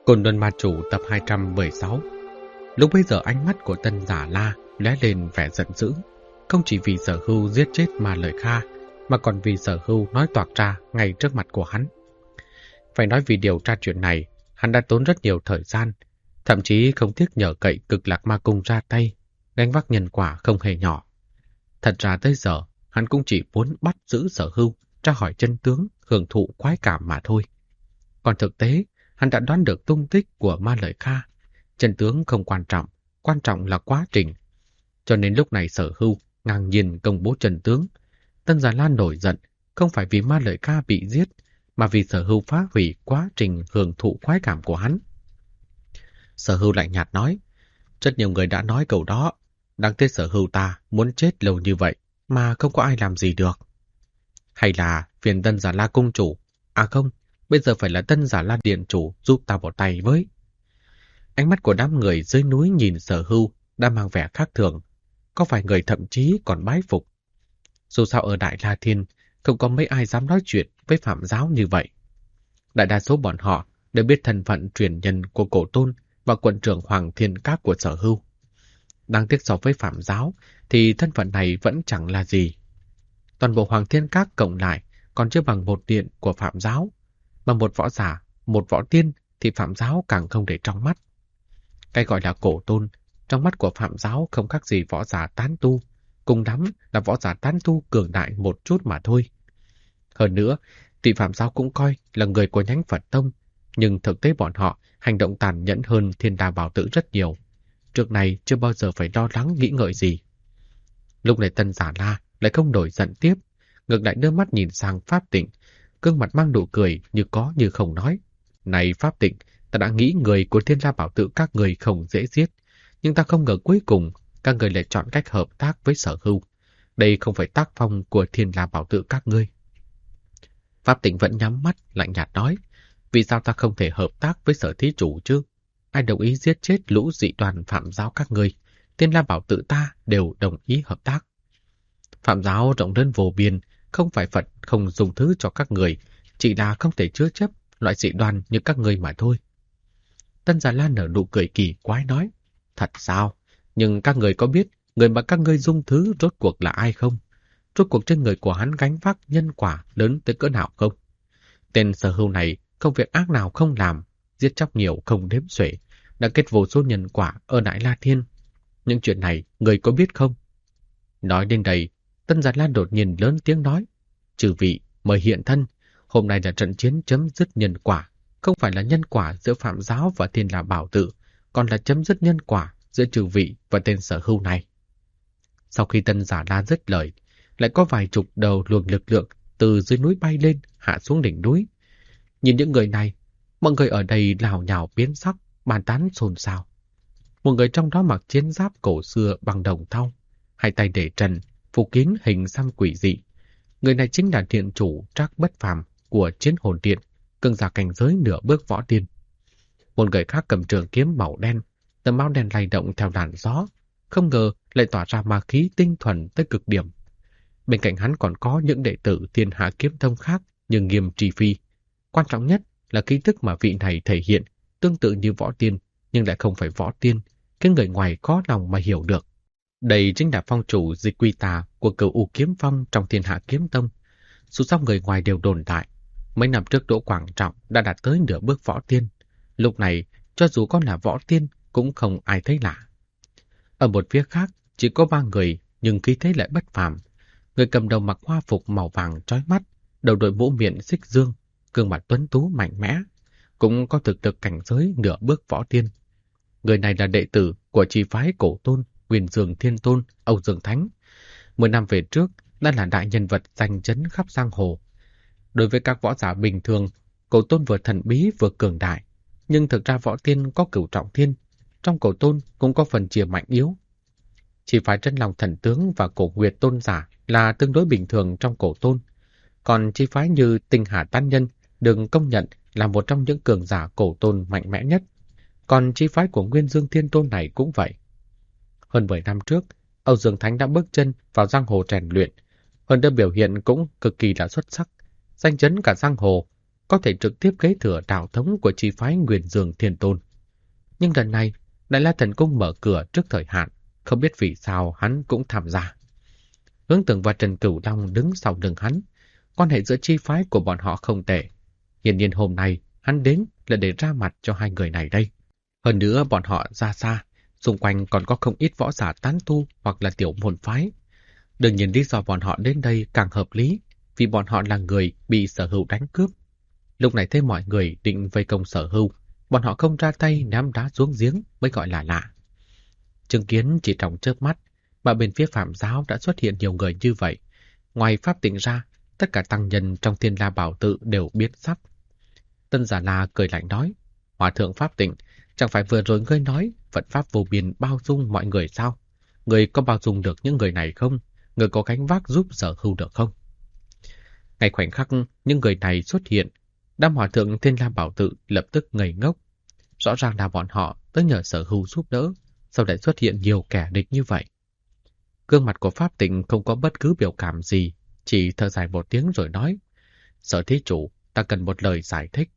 Côn Luân Ma Chủ tập 216. Lúc bấy giờ ánh mắt của Tân Giả La lóe lên vẻ giận dữ, không chỉ vì Sở Hưu giết chết Ma Lợi Kha, mà còn vì Sở Hưu nói toạc ra ngay trước mặt của hắn. Phải nói vì điều tra chuyện này, hắn đã tốn rất nhiều thời gian, thậm chí không tiếc nhờ cậy Cực Lạc Ma Cung ra tay, gánh vác nhân quả không hề nhỏ. Thật ra tới giờ, hắn cũng chỉ muốn bắt giữ Sở Hưu, tra hỏi chân tướng, hưởng thụ khoái cảm mà thôi. Còn thực tế, hắn đã đoán được tung tích của Ma Lợi Kha. Chân tướng không quan trọng là quá trình. Cho nên lúc này Sở Hưu ngang nhiên công bố chân tướng. Tân Già Lan nổi giận, không phải vì Ma Lợi Kha bị giết, mà vì Sở Hưu phá hủy quá trình hưởng thụ khoái cảm của hắn. Sở Hưu lạnh nhạt nói, rất nhiều người đã nói câu đó, đáng tiếc Sở Hưu ta muốn chết lâu như vậy mà không có ai làm gì được. Hay là phiền Tân Già La cung chủ, à không, bây giờ phải là Tân Giả La Điện chủ giúp ta một tay với. Ánh mắt của đám người dưới núi nhìn Sở Hưu đã mang vẻ khác thường, có vài người thậm chí còn bái phục. Dù sao ở Đại La Thiên không có mấy ai dám nói chuyện với Phạm Giáo như vậy. Đại đa số bọn họ đều biết thân phận truyền nhân của Cổ Tôn và quận trưởng Hoàng Thiên Các của Sở Hưu. Đáng tiếc so với Phạm Giáo thì thân phận này vẫn chẳng là gì. Toàn bộ Hoàng Thiên Các cộng lại còn chưa bằng một điện của Phạm Giáo. Mà một võ giả, một võ tiên thì Phạm Giáo càng không để trong mắt. Cái gọi là Cổ Tôn, trong mắt của Phạm Giáo không khác gì võ giả tán tu, cùng lắm là võ giả tán tu cường đại một chút mà thôi. Hơn nữa, thì Phạm Giáo cũng coi là người của nhánh Phật Tông, nhưng thực tế bọn họ hành động tàn nhẫn hơn Thiên Đa Bảo Tự rất nhiều. Trước này chưa bao giờ phải lo lắng nghĩ ngợi gì. Lúc này Tân Giả La lại không nổi giận tiếp, ngược lại đưa mắt nhìn sang Pháp Tịnh, gương mặt mang nụ cười như có như không nói. Này Pháp Tịnh, ta đã nghĩ người của Thiên La Bảo Tự các người không dễ giết, nhưng ta không ngờ cuối cùng các người lại chọn cách hợp tác với Sở Hưu. Đây không phải tác phong của Thiên La Bảo Tự các ngươi. Pháp Tịnh vẫn nhắm mắt, lạnh nhạt nói, vì sao ta không thể hợp tác với Sở Thí Chủ chứ? Ai đồng ý giết chết lũ dị đoàn Phạm Giáo các ngươi, Thiên La Bảo Tự ta đều đồng ý hợp tác. Phạm Giáo rộng lớn vô biên, không phải Phật không dùng thứ cho các người, chỉ là không thể chứa chấp loại dị đoan như các ngươi mà thôi. Tân Già Lan nở nụ cười kỳ quái nói, thật sao? Nhưng các người có biết người mà các ngươi dung thứ rốt cuộc là ai không? Rốt cuộc trên người của hắn gánh vác nhân quả lớn tới cỡ nào không? Tên Sở Hưu này không việc ác nào không làm, giết chóc nhiều không đếm xuể, đã kết vô số nhân quả ở Đại La Thiên. Những chuyện này người có biết không? Nói đến đây, Tân Già Lan đột nhiên lớn tiếng nói, chư vị mời hiện thân, hôm nay là trận chiến chấm dứt nhân quả, không phải là nhân quả giữa Phạm Giáo và Thiên La Bảo Tự, còn là chấm dứt nhân quả giữa chư vị và tên Sở Hưu này. Sau khi Tân Giả La dứt lời, lại có vài chục đầu luồng lực lượng từ dưới núi bay lên, hạ xuống đỉnh núi. Nhìn những người này, mọi người ở đây lào nhào biến sắc, bàn tán xôn xao. Một người trong đó mặc chiến giáp cổ xưa bằng đồng thau, hai tay để trần, phủ kín hình xăm quỷ dị. Người này chính là điện chủ Trác Bất Phàm của Chiến Hồn Điện, cường giả cảnh giới nửa bước võ tiên. Một người khác cầm trường kiếm màu đen, tấm áo đen lay động theo làn gió, không ngờ lại tỏa ra ma khí tinh thuần tới cực điểm. Bên cạnh hắn còn có những đệ tử Thiên Hạ Kiếm Tông khác như Nghiêm Trì Phi. Quan trọng nhất là khí tức mà vị này thể hiện tương tự như võ tiên, nhưng lại không phải võ tiên, khiến người ngoài khó lòng mà hiểu được. Đây chính là phong chủ Dịch Quy Tà của Cửu U Kiếm Phong trong Thiên Hạ Kiếm Tông. Dù sao người ngoài đều đồn đại, mấy năm trước Đỗ Quảng Trọng đã đạt tới nửa bước võ tiên. Lúc này, cho dù con là võ tiên, cũng không ai thấy lạ. Ở một phía khác, chỉ có 3 người, nhưng khí thế lại bất phàm. Người cầm đầu mặc hoa phục màu vàng chói mắt, đầu đội mũ miệng xích dương, gương mặt tuấn tú mạnh mẽ, cũng có thực lực cảnh giới nửa bước võ tiên. Người này là đệ tử của chi phái Cổ Tôn, Nguyên Dương Thiên Tôn, Âu Dương Thánh. 10 năm về trước, đã là đại nhân vật danh chấn khắp giang hồ. Đối với các võ giả bình thường, Cổ Tôn vừa thần bí vừa cường đại, nhưng thực ra võ tiên có cửu trọng thiên, trong Cổ Tôn cũng có phần chia mạnh yếu. Chỉ phải Chân Long Thần Tướng và Cổ Nguyệt Tôn giả là tương đối bình thường trong Cổ Tôn, còn chi phái như Tinh Hà Tán Nhân được công nhận là một trong những cường giả Cổ Tôn mạnh mẽ nhất, còn chi phái của Nguyên Dương Thiên Tôn này cũng vậy. Hơn 10 năm trước, Âu Dương Thánh đã bước chân vào giang hồ rèn luyện, hơn nữa biểu hiện cũng cực kỳ là xuất sắc, danh chấn cả giang hồ. có thể trực tiếp kế thừa đạo thống của chi phái Nguyên Dương Thiên Tôn. Nhưng lần này, Đại La Thần Cung mở cửa trước thời hạn, không biết vì sao hắn cũng tham gia. Hướng Tường và Trần Cửu Long đứng sau lưng hắn, quan hệ giữa chi phái của bọn họ không tệ. Hiển nhiên hôm nay hắn đến là để ra mặt cho hai người này đây. Hơn nữa bọn họ ra xa, xung quanh còn có không ít võ giả tán tu hoặc là tiểu môn phái. Đương nhiên lý do bọn họ đến đây càng hợp lý, vì bọn họ là người bị Sở Hưu đánh cướp. Lúc này thấy mọi người định vây công Sở Hưu, bọn họ không ra tay ném đá xuống giếng mới gọi là lạ. Chứng kiến chỉ trong chớp mắt, mà bên phía Phạm giáo đã xuất hiện nhiều người như vậy. Ngoài Pháp Tịnh ra, tất cả tăng nhân trong Thiên La Bảo Tự đều biến sắc. Tân Giả La cười lạnh nói, Hòa thượng Pháp Tịnh, chẳng phải vừa rồi ngươi nói Phật Pháp vô biên bao dung mọi người sao? Ngươi có bao dung được những người này không? Ngươi có gánh vác giúp Sở Hưu được không? Ngay khoảnh khắc những người này xuất hiện, đám hòa thượng Thiên La Bảo Tự lập tức ngây ngốc. Rõ ràng là bọn họ tới nhờ Sở Hưu giúp đỡ, sao lại xuất hiện nhiều kẻ địch như vậy? Gương mặt của Pháp Tịnh không có bất cứ biểu cảm gì, chỉ thở dài một tiếng rồi nói, Sở thí chủ, ta cần một lời giải thích.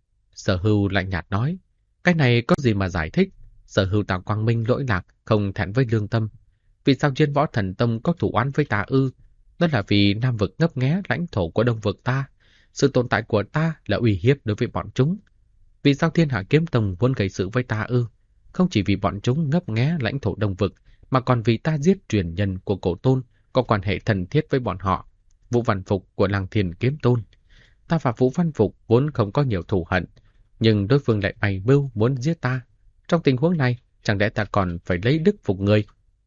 Sở Hưu lạnh nhạt nói, cái này có gì mà giải thích? Sở Hưu ta quang minh lỗi lạc, không thẹn với lương tâm. Vì sao Diên Võ Thần Tông có thủ oán với ta ư? Đó là vì Nam vực ngấp nghé lãnh thổ của Đông vực ta. Sự tồn tại của ta là uy hiếp đối với bọn chúng. Vì sao Thiên Hạ Kiếm Tông muốn gây sự với ta ư? Không chỉ vì bọn chúng ngấp nghé lãnh thổ Đông vực, mà còn vì ta giết truyền nhân của Cổ Tôn, có quan hệ thân thiết với bọn họ. Vũ Văn Phục của Lăng Thiên Kiếm Tôn. Ta và Vũ Văn Phục vốn không có nhiều thù hận, nhưng đối phương lại bày mưu muốn giết ta. Trong tình huống này, chẳng lẽ ta còn phải lấy đức phục người?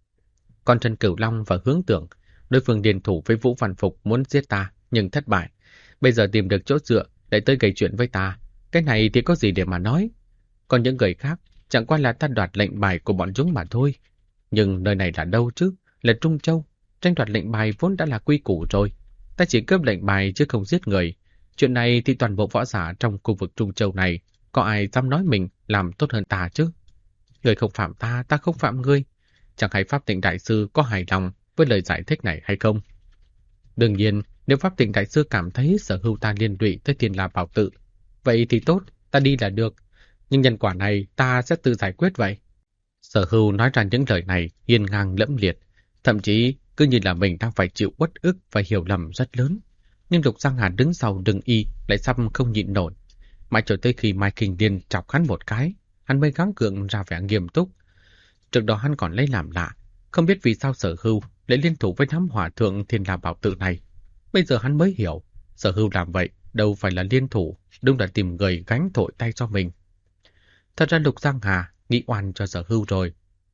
Còn Trần Cửu Long và Hướng Tưởng, đối phương điền thủ với Vũ Văn Phục muốn giết ta, nhưng thất bại. Bây giờ tìm được chỗ dựa để tới gây chuyện với ta. Cái này thì có gì để mà nói? Còn những người khác, chẳng qua là ta đoạt lệnh bài của bọn chúng mà thôi. Nhưng nơi này là đâu chứ? Là Trung Châu. Tranh đoạt lệnh bài vốn đã là quy củ rồi. Ta chỉ cướp lệnh bài chứ không giết người. Chuyện này thì toàn bộ võ giả trong khu vực Trung Châu này, có ai dám nói mình làm tốt hơn ta chứ? Người không phạm ta, ta không phạm ngươi. Chẳng hay Pháp Tịnh Đại Sư có hài lòng với lời giải thích này hay không? Đương nhiên, nếu Pháp Tịnh Đại Sư cảm thấy Sở Hưu ta liên lụy tới Thiên La Bảo Tự, vậy thì tốt, ta đi là được. Nhưng nhân quả này ta sẽ tự giải quyết vậy. Sở Hưu nói ra những lời này hiên ngang lẫm liệt, thậm chí cứ như là mình đang phải chịu uất ức và hiểu lầm rất lớn. Nhưng Lục Giang Hà đứng sau đừng y lại sắp không nhịn nổi. Mãi cho tới khi Mai Kinh Điên chọc hắn một cái, hắn mới gắng gượng ra vẻ nghiêm túc. Trước đó hắn còn lấy làm lạ, không biết vì sao Sở Hưu lại liên thủ với đám hòa thượng Thiên La Bảo Tự này. Bây giờ hắn mới hiểu, Sở Hưu làm vậy đâu phải là liên thủ, đúng là tìm người gánh tội tay cho mình. Thật ra Lục Giang Hà nghĩ oan cho Sở Hưu rồi.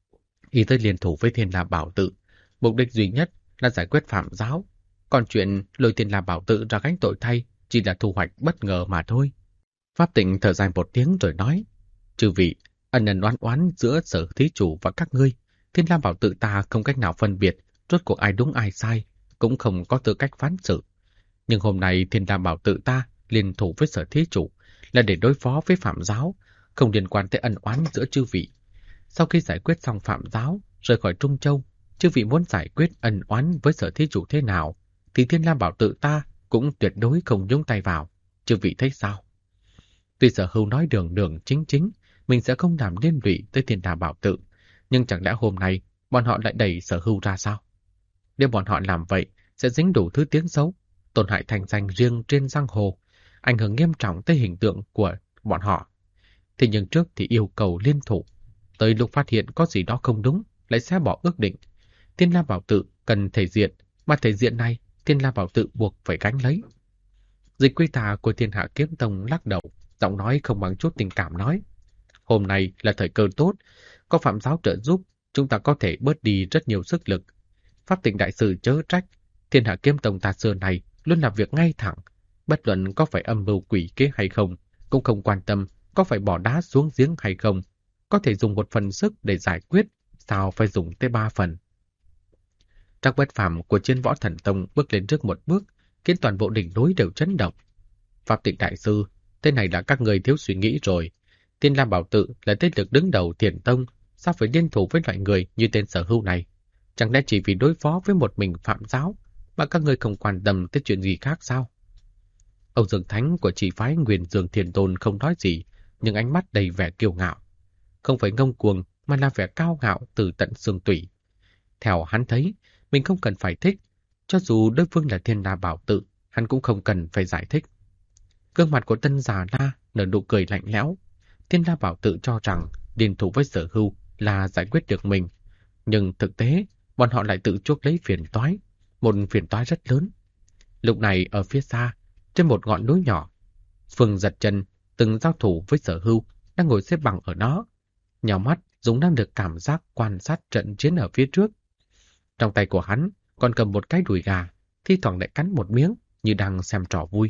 Y tới liên thủ với Thiên La Bảo Tự, mục đích duy nhất là giải quyết phạm giáo. Còn chuyện lôi Thiên La Bảo Tự ra gánh tội thay chỉ là thu hoạch bất ngờ mà thôi. Pháp Tịnh thở dài một tiếng rồi nói, chư vị, ân ân oán oán giữa Sở thí chủ và các ngươi, Thiên La Bảo Tự ta không cách nào phân biệt rốt cuộc ai đúng ai sai, cũng không có tư cách phán xử. Nhưng hôm nay Thiên La Bảo Tự ta liên thủ với Sở thí chủ là để đối phó với phạm giáo, không liên quan tới ân oán giữa chư vị. Sau khi giải quyết xong phạm giáo, rời khỏi Trung Châu, chư vị muốn giải quyết ân oán với Sở thí chủ thế nào, thì Thiên La Bảo Tự ta cũng tuyệt đối không nhúng tay vào. Chư vị thấy sao? Tuy Sở Hưu nói đường đường chính chính, mình sẽ không làm liên lụy tới Thiên La Bảo Tự, nhưng chẳng lẽ hôm nay bọn họ lại đẩy Sở Hưu ra sao? Nếu bọn họ làm vậy, sẽ dính đủ thứ tiếng xấu, tổn hại thành danh riêng trên giang hồ, ảnh hưởng nghiêm trọng tới hình tượng của bọn họ. Thế nhưng trước thì yêu cầu liên thủ, tới lúc phát hiện có gì đó không đúng, lại sẽ bỏ ước định. Thiên La Bảo Tự cần thể diện, mà thể diện này Thiên La Bảo Tự buộc phải gánh lấy. Dịch Quy Tà của Thiên Hạ Kiếm Tông lắc đầu, giọng nói không bằng chút tình cảm nói, hôm nay là thời cơ tốt, có phạm giáo trợ giúp, chúng ta có thể bớt đi rất nhiều sức lực. Pháp Tịnh Đại Sư chớ trách, Thiên Hạ Kiếm Tông ta xưa này luôn làm việc ngay thẳng, bất luận có phải âm mưu quỷ kế hay không, cũng không quan tâm có phải bỏ đá xuống giếng hay không, có thể dùng một phần sức để giải quyết, sao phải dùng tới 3 phần. Trác Bất Phàm của Chiến Võ Thần Tông bước lên trước một bước, khiến toàn bộ đỉnh núi đều chấn động. Pháp Tịnh Đại Sư, thế này là các người thiếu suy nghĩ rồi. Thiên La Bảo Tự là thế lực đứng đầu Thiền Tông, sao phải liên thủ với loại người như tên Sở Hưu này? Chẳng lẽ chỉ vì đối phó với một mình phạm giáo mà các người không quan tâm tới chuyện gì khác sao? Âu Dương Thánh của chỉ phái Nguyên Dương Thiên Tôn không nói gì, nhưng ánh mắt đầy vẻ kiêu ngạo. Không phải ngông cuồng, mà là vẻ cao ngạo từ tận xương tủy. Theo hắn thấy, mình không cần phải thích. Cho dù đối phương là Thiên La Bảo Tự, hắn cũng không cần phải giải thích. Gương mặt của Tân Già La nở nụ cười lạnh lẽo. Thiên La Bảo Tự cho rằng liên thủ với Sở Hưu là giải quyết được mình. Nhưng thực tế, bọn họ lại tự chuốc lấy phiền toái. Một phiền toái rất lớn. Lúc này ở phía xa, trên một ngọn núi nhỏ, Phương Giật Chân từng giao thủ với Sở Hưu đang ngồi xếp bằng ở đó. Nhào mắt, Dũng đang được cảm giác quan sát trận chiến ở phía trước. Trong tay của hắn còn cầm một cái đùi gà, thi thoảng lại cắn một miếng như đang xem trò vui.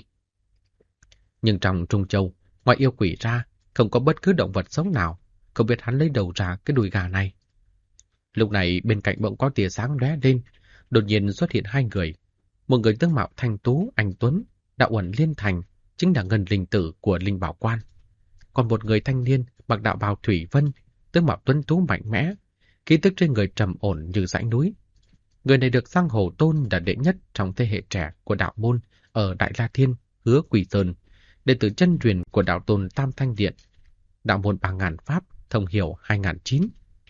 Nhưng trong Trung Châu, ngoài yêu quỷ ra, không có bất cứ động vật sống nào, không biết hắn lấy đầu ra cái đùi gà này. Lúc này bên cạnh bỗng có tia sáng lóe lên, đột nhiên xuất hiện hai người. Một người tướng mạo thanh tú, anh tuấn, đạo uẩn liên thành, chính là Ngân Linh Tử của Linh Bảo Quan. Còn một người thanh niên mặc đạo bào thủy vân, tướng mạo tuấn tú mạnh mẽ, khí tức trên người trầm ổn như dãy núi. Người này được giang hồ tôn là đệ nhất trong thế hệ trẻ của đạo môn ở Đại La Thiên, Hứa Quỷ Sơn, đệ tử chân truyền của đạo tôn Tam Thanh Điện, đạo môn 3000 pháp, thông hiểu 2009.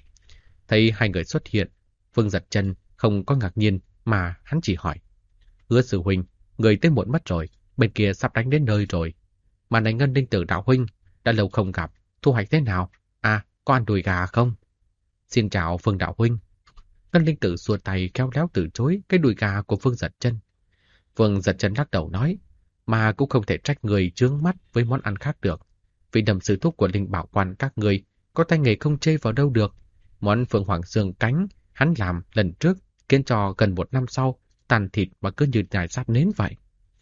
Thấy hai người xuất hiện, Phương Giật Chân không có ngạc nhiên mà hắn chỉ hỏi: Hứa sư huynh, người tới muộn mất rồi, bên kia sắp đánh đến nơi rồi. Mà này Ngân Linh Tử đạo huynh, đã lâu không gặp, thu hoạch thế nào? À, có ăn đùi gà không? Xin chào Phương đạo huynh. Ngân Linh Tử xua tay khéo léo từ chối cái đùi gà của Phương Giật Chân. Phương Giật Chân lắc đầu nói, mà cũng không thể trách người chướng mắt với món ăn khác được. Vì đầm sư thúc của Linh Bảo Quan các người có tay nghề không chê vào đâu được. Món Phượng Hoàng xương cánh hắn làm lần trước khiến cho gần 1 năm sau tàn thịt mà cứ như nhai sáp nến vậy.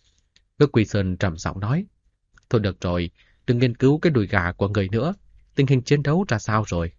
Hứa Quỳ Sơn trầm giọng nói, thôi được rồi, đừng nghiên cứu cái đùi gà của người nữa. Tình hình chiến đấu ra sao rồi?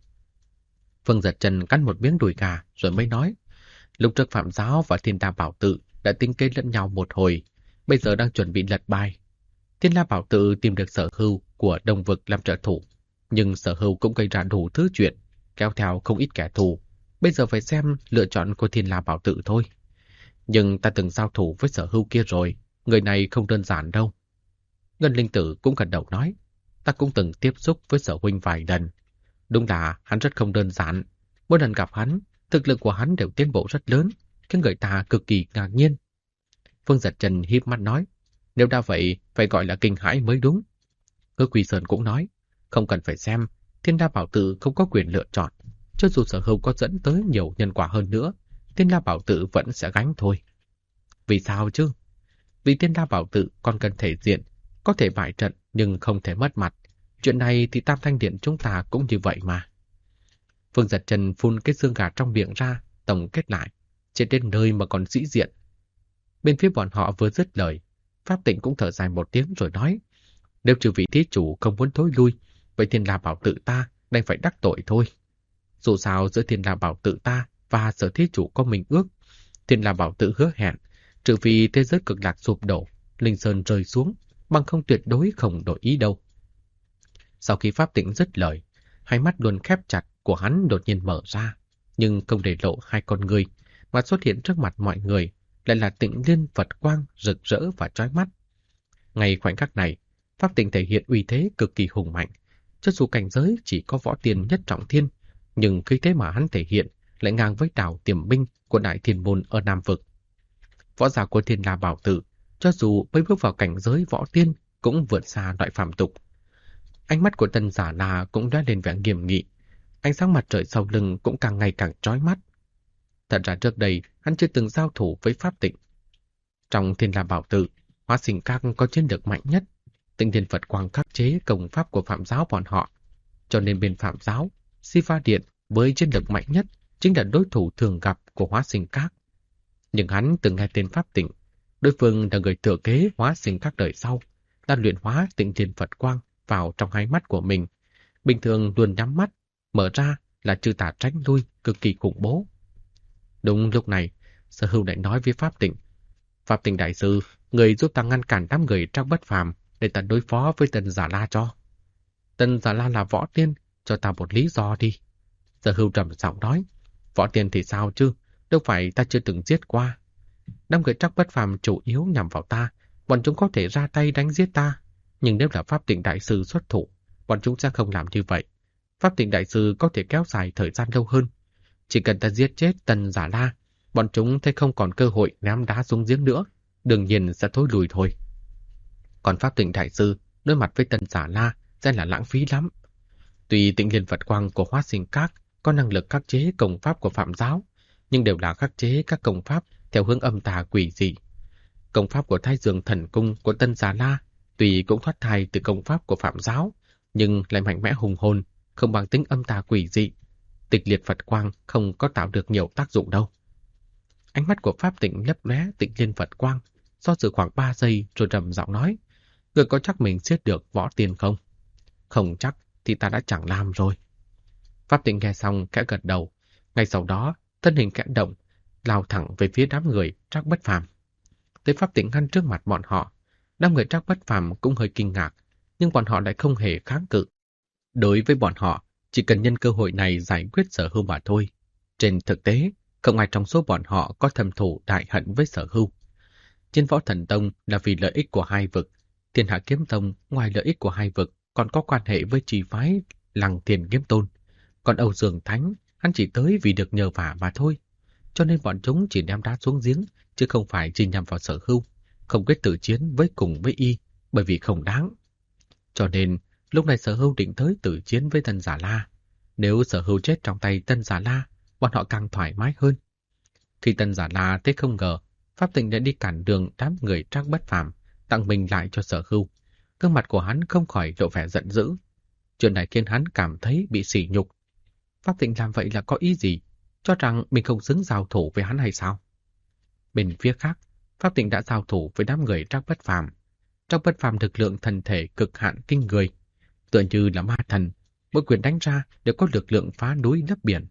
Phương Giật Chân cắn một miếng đùi gà rồi mới nói, lúc trước Phạm Giáo và Thiên La Bảo Tự đã tính kế lẫn nhau một hồi, bây giờ đang chuẩn bị lật bài. Thiên La Bảo Tự tìm được Sở Hưu của Đông Vực làm trợ thủ, nhưng Sở Hưu cũng gây ra đủ thứ chuyện, kéo theo không ít kẻ thù. Bây giờ phải xem lựa chọn của Thiên La Bảo Tự thôi. Nhưng ta từng giao thủ với Sở Hưu kia rồi, người này không đơn giản đâu. Ngân Linh Tử cũng gật đầu nói, ta cũng từng tiếp xúc với Sở huynh vài lần. Đúng là hắn rất không đơn giản. Mỗi lần gặp hắn, thực lực của hắn đều tiến bộ rất lớn, khiến người ta cực kỳ ngạc nhiên. Phương Giật Chân híp mắt nói, nếu đã vậy, phải gọi là kinh hãi mới đúng. Hứa Quỳ Sơn cũng nói, không cần phải xem, Thiên La Bảo Tự không có quyền lựa chọn. Cho dù Sở Hưu có dẫn tới nhiều nhân quả hơn nữa, Thiên La Bảo Tự vẫn sẽ gánh thôi. Vì sao chứ? Vì Thiên La Bảo Tự còn cần thể diện, có thể bại trận nhưng không thể mất mặt. Chuyện này thì Tam Thanh Điện chúng ta cũng như vậy mà. Phương Giật Chân phun cái xương gà trong miệng ra, tổng kết lại, chết đến nơi mà còn sĩ diện. Bên phía bọn họ vừa dứt lời, Pháp Tịnh cũng thở dài một tiếng rồi nói, nếu trừ vị thí chủ không muốn thối lui, vậy Thiên La Bảo Tự ta đành phải đắc tội thôi. Dù sao giữa Thiên La Bảo Tự ta và Sở thí chủ có minh ước, Thiên La Bảo Tự hứa hẹn, trừ vì thế giới cực lạc sụp đổ, Linh Sơn rơi xuống, bằng không tuyệt đối không đổi ý đâu. Sau khi Pháp Tịnh dứt lời, hai mắt luôn khép chặt của hắn đột nhiên mở ra, nhưng không để lộ hai con người, mà xuất hiện trước mặt mọi người, lại là Tịnh Liên Phật quang rực rỡ và chói mắt. Ngay khoảnh khắc này, Pháp Tịnh thể hiện uy thế cực kỳ hùng mạnh, cho dù cảnh giới chỉ có võ tiên nhất trọng thiên, nhưng khí thế mà hắn thể hiện lại ngang với đảo Tiềm Binh của Đại Thiên Môn ở Nam Vực. Võ giả của Thiên La Bảo Tự, cho dù mới bước vào cảnh giới võ tiên, cũng vượt xa loại phàm tục. Ánh mắt của Tân Giả La cũng đã lên vẻ nghiêm nghị, ánh sáng mặt trời sau lưng cũng càng ngày càng chói mắt. Thật ra trước đây, hắn chưa từng giao thủ với Pháp Tịnh. Trong Thiên La Bảo Tự, Hóa Sinh Các có chiến lược mạnh nhất, Tịnh Thiên Phật Quang khắc chế công pháp của Phạm Giáo bọn họ. Cho nên bên Phạm Giáo, Si-Va Điện với chiến lược mạnh nhất chính là đối thủ thường gặp của Hóa Sinh Các. Nhưng hắn từng nghe tên Pháp Tịnh, đối phương là người thừa kế Hóa Sinh Các đời sau, đã luyện hóa Tịnh Thiên Phật Quang vào trong hai mắt của mình. Bình thường luôn nhắm mắt, mở ra là trừ tà tránh lui, cực kỳ khủng bố. Đúng lúc này, Sở Hưu lại nói với Pháp Tịnh, Pháp Tịnh đại sư, người giúp ta ngăn cản đám người Trác Bất Phàm để ta đối phó với Tân Giả La cho. Tân Giả La là võ tiên, cho ta một lý do đi. Sở Hưu trầm giọng nói, võ tiên thì sao chứ, đâu phải ta chưa từng giết qua. Đám người Trác Bất Phàm chủ yếu nhằm vào ta, bọn chúng có thể ra tay đánh giết ta, nhưng nếu là Pháp Tịnh Đại Sư xuất thủ, bọn chúng sẽ không làm như vậy. Pháp Tịnh Đại Sư có thể kéo dài thời gian lâu hơn. Chỉ cần ta giết chết Tần Giả La, bọn chúng sẽ không còn cơ hội ném đá xuống giếng nữa, đương nhiên sẽ thối lùi thôi. Còn Pháp Tịnh Đại Sư đối mặt với Tần Giả La sẽ là lãng phí lắm. Tuy Tịnh Liên Phật Quang của Hóa Sinh Các có năng lực khắc chế công pháp của Phạm giáo, nhưng đều là khắc chế các công pháp theo hướng âm tà quỷ dị. Công pháp của Thái Dương Thần Cung của Tần Giả La tuy cũng thoát thai từ công pháp của Phạm giáo, nhưng lại mạnh mẽ hùng hồn, không bằng tính âm tà quỷ dị. Tịch Liệt Phật Quang không có tạo được nhiều tác dụng đâu. Ánh mắt của Pháp Tịnh lấp lóe Tịnh Liên Phật Quang, do dự khoảng 3 giây rồi trầm giọng nói: "Ngươi có chắc mình giết được Võ Tiên không?" "Không chắc thì ta đã chẳng làm rồi." Pháp Tịnh nghe xong khẽ gật đầu, ngay sau đó thân hình khẽ động, lao thẳng về phía đám người Trác Bất Phàm. Tới Pháp Tịnh ngăn trước mặt bọn họ, đám người Trác Bất Phàm cũng hơi kinh ngạc, nhưng bọn họ lại không hề kháng cự. Đối với bọn họ, chỉ cần nhân cơ hội này giải quyết Sở Hưu mà thôi. Trên thực tế, không ai trong số bọn họ có thâm thù đại hận với Sở Hưu. Trên Võ Thần Tông là vì lợi ích của hai vực, Thiên Hạ Kiếm Tông ngoài lợi ích của hai vực còn có quan hệ với trì phái Lăng Thiên Kiếm Tôn. Còn Âu Dương Thánh, hắn chỉ tới vì được nhờ vả mà thôi. Cho nên bọn chúng chỉ đem đá xuống giếng, chứ không phải chỉ nhằm vào Sở Hưu, không quyết tử chiến với cùng với y, bởi vì không đáng. Cho nên, lúc này Sở Hưu định tới tử chiến với Tần Giả La. Nếu Sở Hưu chết trong tay Tần Giả La, bọn họ càng thoải mái hơn. Khi Tần Giả La thấy không ngờ, Pháp Tịnh đã đi cản đường đám người Trác Bất Phàm, tặng mình lại cho Sở Hưu. Gương mặt của hắn không khỏi lộ vẻ giận dữ. Chuyện này khiến hắn cảm thấy bị sỉ nhục. Pháp Tịnh làm vậy là có ý gì? Cho rằng mình không xứng giao thủ với hắn hay sao? Bên phía khác, Pháp Tịnh đã giao thủ với đám người Trác Bất Phàm. Trác Bất Phàm thực lượng thân thể cực hạn kinh người, tựa như là ma thần, mỗi quyền đánh ra đều có lực lượng phá núi lấp biển.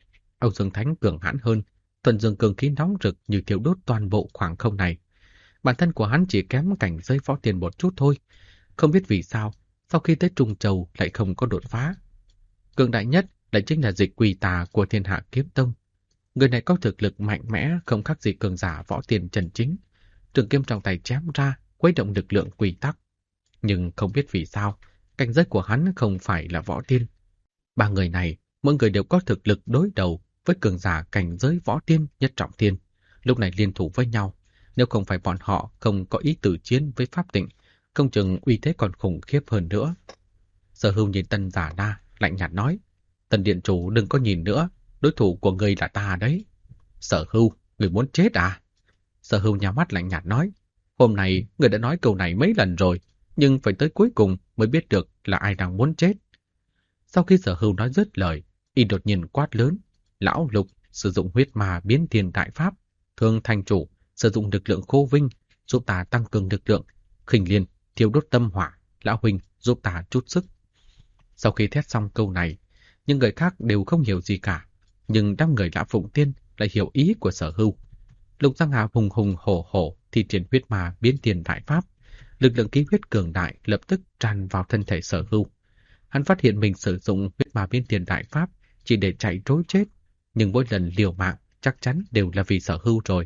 Âu Dương Thánh cường hãn hơn, thuần dương cường khí nóng rực như thiêu đốt toàn bộ khoảng không này. Bản thân của hắn chỉ kém cảnh giới Võ Tiên một chút thôi, không biết vì sao sau khi tới Trung Châu lại không có đột phá. Cường đại nhất lại chính là Dịch Quỷ Tà của Thiên Hạ Kiếm Tông. Người này có thực lực mạnh mẽ không khác gì cường giả Võ Tiên chân chính. Trường kiếm trong tay chém ra, khuấy động lực lượng quy tắc. Nhưng không biết vì sao, cảnh giới của hắn không phải là Võ Tiên. Ba người này, mỗi người đều có thực lực đối đầu với cường giả cảnh giới Võ Tiên nhất trọng thiên. Lúc này liên thủ với nhau, nếu không phải bọn họ không có ý tử chiến với Pháp Tịnh, không chừng uy thế còn khủng khiếp hơn nữa. Sở Hưu nhìn Tần Giả La, lạnh nhạt nói: "Tần điện chủ đừng có nhìn nữa, đối thủ của ngươi là ta đấy." "Sở Hưu, ngươi muốn chết à?" Sở Hưu nhắm mắt lạnh nhạt nói: "Hôm nay ngươi đã nói câu này mấy lần rồi, nhưng phải tới cuối cùng mới biết được là ai đang muốn chết." Sau khi Sở Hưu nói dứt lời, y đột nhiên quát lớn: "Lão Lục, sử dụng huyết ma biến thiên đại pháp. Thương Thành chủ, sử dụng lực lượng khô vinh, giúp ta tăng cường lực lượng. Khinh Liên, thiêu đốt tâm hỏa. Lão huynh, giúp ta chút sức." Sau khi thét xong câu này, những người khác đều không hiểu gì cả, nhưng đám người Lã Phụng Tiên lại hiểu ý của Sở Hưu. Lục Giang Hà hùng hùng hổ hổ thi triển huyết ma biến thiên đại pháp, lực lượng khí huyết cường đại lập tức tràn vào thân thể Sở Hưu. Hắn phát hiện mình sử dụng huyết ma biến thiên đại pháp chỉ để chạy trối chết, nhưng mỗi lần liều mạng chắc chắn đều là vì Sở Hưu rồi.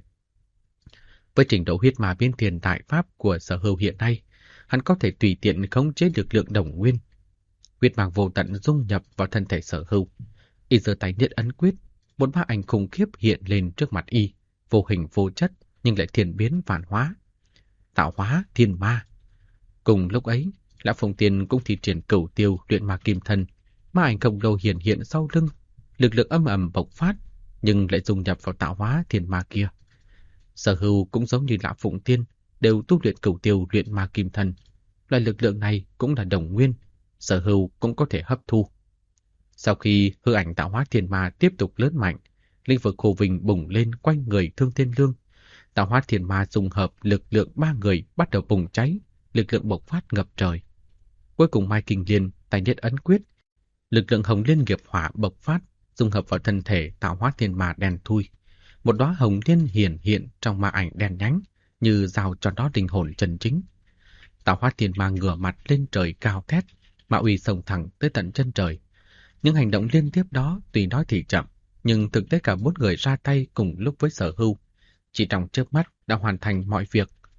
Với trình độ huyết ma biến thiên đại pháp của Sở Hưu hiện nay, hắn có thể tùy tiện khống chế lực lượng đồng nguyên. Huyết mang vô tận dung nhập vào thân thể Sở Hưu. Y giơ tay niết ấn quyết, một ma ảnh khủng khiếp hiện lên trước mặt y, vô hình vô chất nhưng lại thiên biến vạn hóa. Tạo hóa thiên ma. Cùng lúc ấy, Lã Phụng Tiên cũng thi triển Cửu Tiêu luyện ma kim thân, ma ảnh khổng lồ hiện hiện sau lưng, lực lượng âm ầm bộc phát, nhưng lại dung nhập vào tạo hóa thiên ma kia. Sở Hưu cũng giống như Lã Phụng Tiên, đều tu luyện Cửu Tiêu luyện ma kim thân. Loại lực lượng này cũng là đồng nguyên, Sở Hưu cũng có thể hấp thu. Sau khi hư ảnh tạo hóa thiên ma tiếp tục lớn mạnh, lĩnh vực Hồ Vinh bùng lên quanh người Thương Thiên Lương. Tạo hóa thiên ma dung hợp lực lượng ba người bắt đầu bùng cháy, lực lượng bộc phát ngập trời. Cuối cùng Mai Kinh Liên tay niết ấn quyết, lực lượng hồng liên nghiệp hỏa bộc phát, dung hợp vào thân thể tạo hóa thiên ma đen thui. Một đóa hồng liên hiển hiện trong ma ảnh đen nhánh, như giao cho đó linh hồn chân chính. Tạo hóa thiên ma ngửa mặt lên trời cao thét, ma uy xông thẳng tới tận chân trời. Những hành động liên tiếp đó tuy nói thì chậm, nhưng thực tế cả 4 người ra tay cùng lúc với Sở Hưu, chỉ trong chớp mắt đã hoàn thành mọi việc.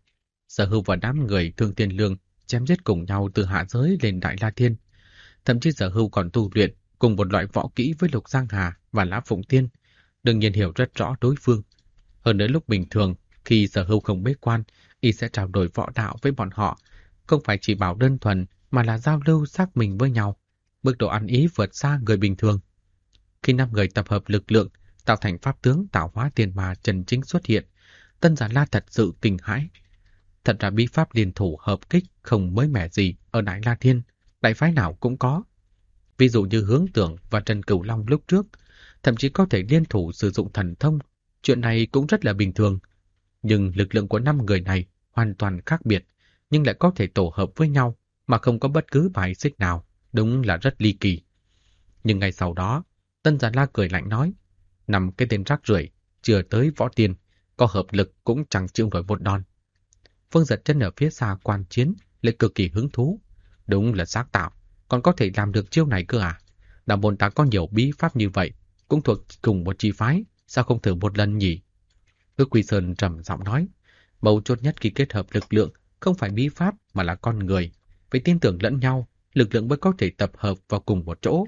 Sở Hưu và đám người Thương Tiên Lương chém giết cùng nhau từ hạ giới lên Đại La Thiên. Thậm chí Sở Hưu còn tu luyện cùng một loại võ kỹ với Lục Giang Hà và Lã Phụng Tiên, đương nhiên hiểu rất rõ đối phương. Hơn nữa lúc bình thường, khi Sở Hưu không bế quan, y sẽ trao đổi võ đạo với bọn họ, không phải chỉ bảo đơn thuần mà là giao lưu xác mình với nhau, mức độ ăn ý vượt xa người bình thường. Khi 5 người tập hợp lực lượng, tạo thành pháp tướng tạo hóa tiền mà chân chính xuất hiện, Tân Giả La thật sự kinh hãi. Thật ra bí pháp liên thủ hợp kích không mới mẻ gì ở Đại La Thiên, đại phái nào cũng có. Ví dụ như Hướng Tưởng và Trần Cửu Long lúc trước, thậm chí có thể liên thủ sử dụng thần thông, chuyện này cũng rất là bình thường. Nhưng lực lượng của 5 người này hoàn toàn khác biệt, nhưng lại có thể tổ hợp với nhau mà không có bất cứ bài xích nào, đúng là rất ly kỳ. Nhưng ngày sau đó, Tân Già La cười lạnh nói, 5 cái tên rác rưởi chưa tới võ tiên, có hợp lực cũng chẳng chịu nổi một đòn. Phương Giật Chân ở phía xa quan chiến lại cực kỳ hứng thú. Đúng là sáng tạo, còn có thể làm được chiêu này cơ à? Đạo môn ta có nhiều bí pháp như vậy, cũng thuộc cùng một chi phái, sao không thử một lần nhỉ? Ước Quy Sơn trầm giọng nói, mấu chốt nhất khi kết hợp lực lượng không phải bí pháp mà là con người, phải tin tưởng lẫn nhau, lực lượng mới có thể tập hợp vào cùng một chỗ.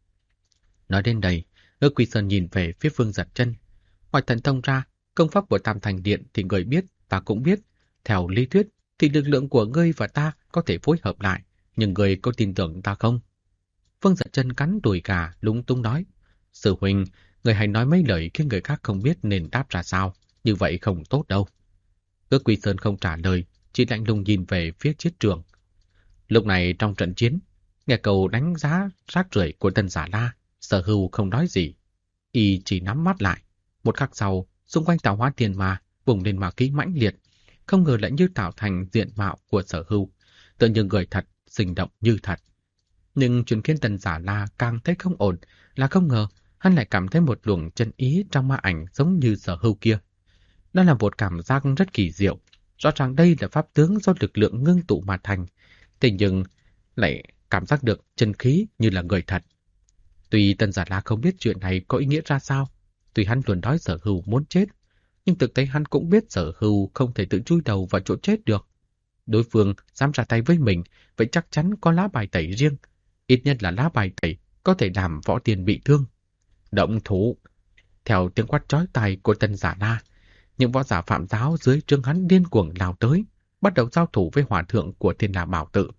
Nói đến đây, Ước Quy Sơn nhìn về phía Phương Giật Chân. Ngoài thần thông ra, công pháp của Tam Thành Điện thì người biết, ta cũng biết. Theo lý thuyết thì lực lượng của ngươi và ta có thể phối hợp lại, nhưng ngươi có tin tưởng ta không? Phương Giật Chân cắn đùi gà, lúng túng nói, sư huynh, người hãy nói mấy lời khiến người khác không biết nên đáp ra sao, như vậy không tốt đâu. Ước Quy Sơn không trả lời, chỉ lạnh lùng nhìn về phía chiến trường. Lúc này trong trận chiến, nghe cầu đánh giá rác rưởi của Tân Giả La, Sở Hưu không nói gì. Y chỉ nắm mắt lại. Một khắc sau, xung quanh tạo hóa tiền ma bùng lên ma khí mãnh liệt, không ngờ lại như tạo thành diện mạo của Sở Hưu, tự như người thật, sinh động như thật. Nhưng chuyện khiến Tân Giả La càng thấy không ổn là không ngờ hắn lại cảm thấy một luồng chân ý trong ma ảnh giống như Sở Hưu kia. Đó là một cảm giác rất kỳ diệu. Rõ ràng đây là pháp tướng do lực lượng ngưng tụ mà thành, thế nhưng lại cảm giác được chân khí như là người thật. Tuy Tân Giả La không biết chuyện này có ý nghĩa ra sao, tuy hắn luôn nói Sở Hưu muốn chết, nhưng thực tế hắn cũng biết Sở Hưu không thể tự chui đầu vào chỗ chết được. Đối phương dám ra tay với mình, vậy chắc chắn có lá bài tẩy riêng, ít nhất là lá bài tẩy có thể làm võ tiền bị thương. Động thủ! Theo tiếng quát chói tai của Tân Giả La, những võ giả phạm giáo dưới trướng hắn điên cuồng lao tới, bắt đầu giao thủ với hòa thượng của Thiên La Bảo Tự.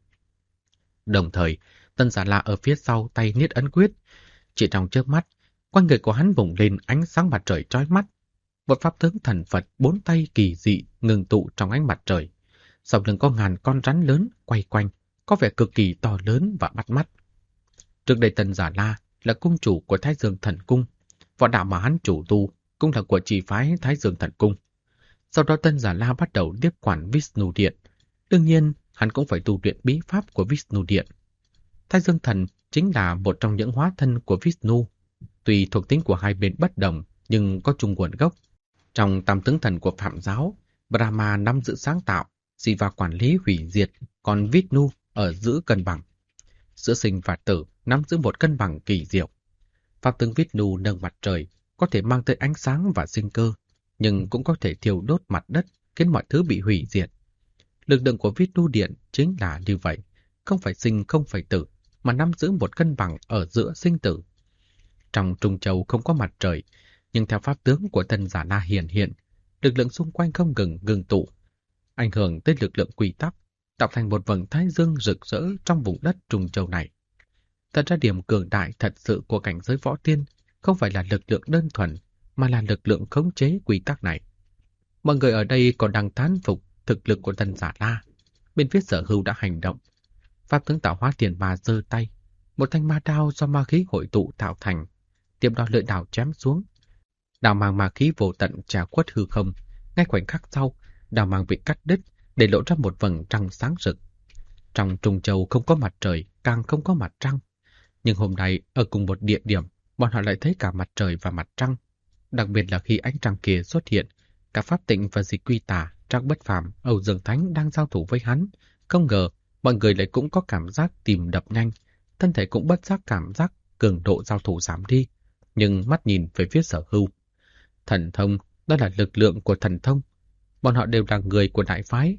Đồng thời, Tân Giả La ở phía sau tay niết ấn quyết, chỉ trong chớp mắt, quanh người của hắn bùng lên ánh sáng mặt trời chói mắt. Một pháp tướng thần Phật 4 tay kỳ dị ngừng tụ trong ánh mặt trời. Sau lưng có ngàn con rắn lớn quay quanh, có vẻ cực kỳ to lớn và bắt mắt. Trước đây Tân Giả La là cung chủ của Thái Dương Thần Cung, võ đạo mà hắn chủ tu cũng là của chỉ phái Thái Dương Thần Cung. Sau đó Tân Giả La bắt đầu tiếp quản Vishnu Điện. Đương nhiên, hắn cũng phải tu luyện bí pháp của Vishnu Điện. Thái Dương Thần chính là một trong những hóa thân của Vishnu. Tuy thuộc tính của hai bên bất đồng, nhưng có chung nguồn gốc. Trong tam tướng thần của Phạm giáo, Brahma nắm giữ sáng tạo, Shiva quản lý hủy diệt, còn Vishnu ở giữ cân bằng. Giữa sinh và tử nắm giữ một cân bằng kỳ diệu. Pháp tướng Vishnu nâng mặt trời, có thể mang tới ánh sáng và sinh cơ, nhưng cũng có thể thiêu đốt mặt đất, khiến mọi thứ bị hủy diệt. Lực lượng của Vishnu Điện chính là như vậy, không phải sinh không phải tử, mà nắm giữ một cân bằng ở giữa sinh tử. Trong Trung Châu không có mặt trời, nhưng theo pháp tướng của Tân Giả La hiện, lực lượng xung quanh không ngừng ngưng tụ, ảnh hưởng tới lực lượng quy tắc, tạo thành một vầng thái dương rực rỡ trong vùng đất Trung Châu này. Thật ra điểm cường đại thật sự của cảnh giới võ tiên không phải là lực lượng đơn thuần, mà là lực lượng khống chế quy tắc này. Mọi người ở đây còn đang thán phục thực lực của Tân Giả La. Bên phía Sở Hưu đã hành động. Pháp tướng tạo hóa tiền ma giơ tay, một thanh ma đao do ma khí hội tụ tạo thành, tiếp đó lưỡi đao chém xuống. Đao mang ma khí vô tận trà quất hư không, ngay khoảnh khắc sau, đao mang bị cắt đứt để lộ ra một vầng trăng sáng rực. Trong Trung Châu không có mặt trời, càng không có mặt trăng. Nhưng hôm nay, ở cùng một địa điểm, bọn họ lại thấy cả mặt trời và mặt trăng. Đặc biệt là khi ánh trăng kia xuất hiện, cả Pháp Tịnh và Dịch Quy Tà, Trác Bất Phàm, Âu Dương Thánh đang giao thủ với hắn. Không ngờ, mọi người lại cũng có cảm giác tim đập nhanh, thân thể cũng bất giác cảm giác cường độ giao thủ giảm đi, nhưng mắt nhìn về phía Sở Hưu. Thần thông, đó là lực lượng của thần thông. Bọn họ đều là người của đại phái.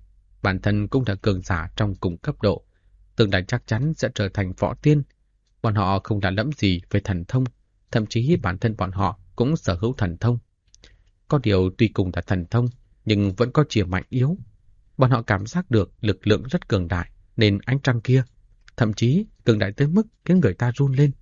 bản thân cũng là cường giả trong cùng cấp độ, tương lai chắc chắn sẽ trở thành võ tiên. Bọn họ không lạ lẫm gì về thần thông, thậm chí bản thân bọn họ cũng sở hữu thần thông. Có điều tuy cùng là thần thông, nhưng vẫn có chia mạnh yếu. Bọn họ cảm giác được lực lượng rất cường đại, nên ánh trăng kia, thậm chí cường đại tới mức khiến người ta run lên.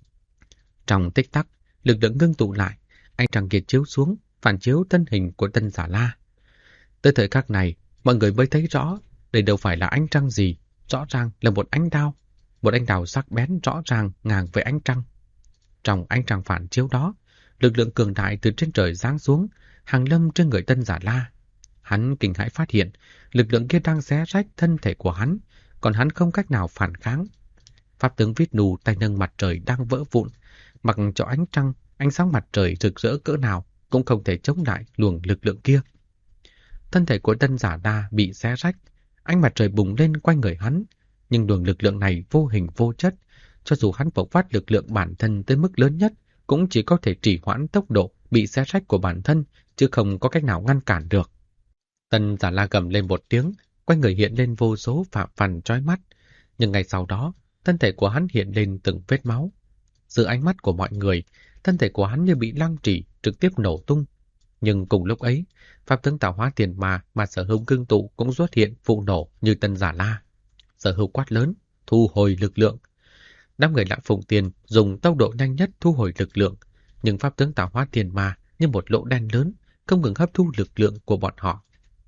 Trong tích tắc, lực lượng ngưng tụ lại, ánh trăng kia chiếu xuống, phản chiếu thân hình của Tân Giả La. Tới thời khắc này, mọi người mới thấy rõ, đây đâu phải là ánh trăng gì, rõ ràng là một ánh đao sắc bén rõ ràng ngang với ánh trăng. Trong ánh trăng phản chiếu đó, lực lượng cường đại từ trên trời giáng xuống, hàng lâm trên người Tân Giả La. Hắn kinh hãi phát hiện, lực lượng kia đang xé rách thân thể của hắn, còn hắn không cách nào phản kháng. Pháp tướng Vít Nù tay nâng mặt trời đang vỡ vụn, mặc cho ánh trăng, ánh sáng mặt trời rực rỡ cỡ nào cũng không thể chống lại luồng lực lượng kia. Thân thể của Tân Giả La bị xé rách, ánh mặt trời bùng lên quanh người hắn, nhưng luồng lực lượng này vô hình vô chất, cho dù hắn bộc phát lực lượng bản thân tới mức lớn nhất, cũng chỉ có thể trì hoãn tốc độ bị xé rách của bản thân, chứ không có cách nào ngăn cản được. Tân Giả La gầm lên một tiếng, quanh người hiện lên vô số phạm phằn chói mắt, nhưng ngay sau đó, thân thể của hắn hiện lên từng vết máu. Dưới ánh mắt của mọi người, thân thể của hắn như bị lăng trì, trực tiếp nổ tung. Nhưng cùng lúc ấy, pháp tướng tạo hóa tiền mà Sở Hưu ngưng tụ cũng xuất hiện vụ nổ như Tân Giả La. Sở Hưu quát lớn, thu hồi lực lượng. Đám người Lã Phụng Tiên dùng tốc độ nhanh nhất thu hồi lực lượng, nhưng pháp tướng tạo hóa tiền ma như một lỗ đen lớn, không ngừng hấp thu lực lượng của bọn họ.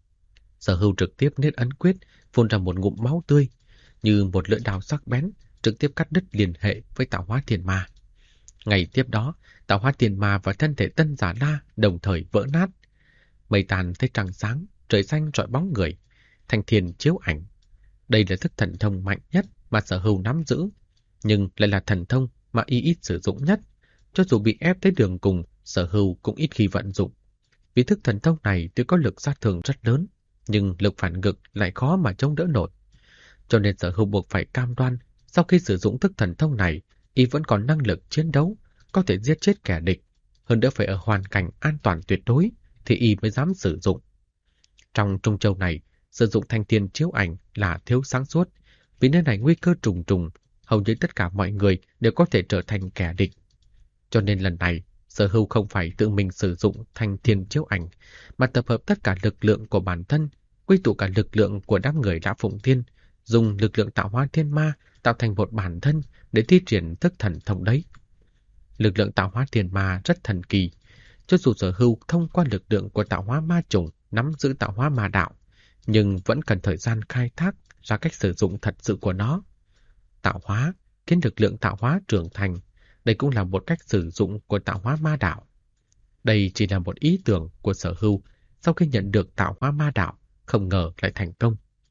Sở Hưu trực tiếp niết ấn quyết, phun ra một ngụm máu tươi, như một lưỡi đao sắc bén, trực tiếp cắt đứt liên hệ với tạo hóa tiền ma. Ngày tiếp đó, tạo hóa tiền ma và thân thể Tân Giả La đồng thời vỡ nát. Mây tàn thấy trăng sáng, trời xanh rọi bóng người, thanh thiên chiếu ảnh. Đây là thức thần thông mạnh nhất mà Sở Hưu nắm giữ, nhưng lại là thần thông mà y ít sử dụng nhất. Cho dù bị ép tới đường cùng, Sở Hưu cũng ít khi vận dụng. Vì thức thần thông này tuy có lực sát thương rất lớn, nhưng lực phản ngược lại khó mà chống đỡ nổi. Cho nên Sở Hưu buộc phải cam đoan, sau khi sử dụng thức thần thông này, y vẫn còn năng lực chiến đấu, có thể giết chết kẻ địch. Hơn nữa phải ở hoàn cảnh an toàn tuyệt đối, thì y mới dám sử dụng. Trong Trung Châu này, sử dụng thanh thiên chiếu ảnh là thiếu sáng suốt, vì nơi này nguy cơ trùng trùng, hầu như tất cả mọi người đều có thể trở thành kẻ địch. Cho nên lần này, Sở Hưu không phải tự mình sử dụng thanh thiên chiếu ảnh, mà tập hợp tất cả lực lượng của bản thân, quy tụ cả lực lượng của đám người Lã Phụng Tiên, dùng lực lượng tạo hóa thiên ma tạo thành một bản thân để thi triển thức thần thông đấy. Lực lượng tạo hóa thiên ma rất thần kỳ, cho dù Sở Hưu thông qua lực lượng của tạo hóa ma chủng nắm giữ tạo hóa ma đạo, nhưng vẫn cần thời gian khai thác ra cách sử dụng thật sự của nó. Tạo hóa khiến lực lượng tạo hóa trưởng thành, đây cũng là một cách sử dụng của tạo hóa ma đạo. Đây chỉ là một ý tưởng của Sở Hưu sau khi nhận được tạo hóa ma đạo, không ngờ lại thành công.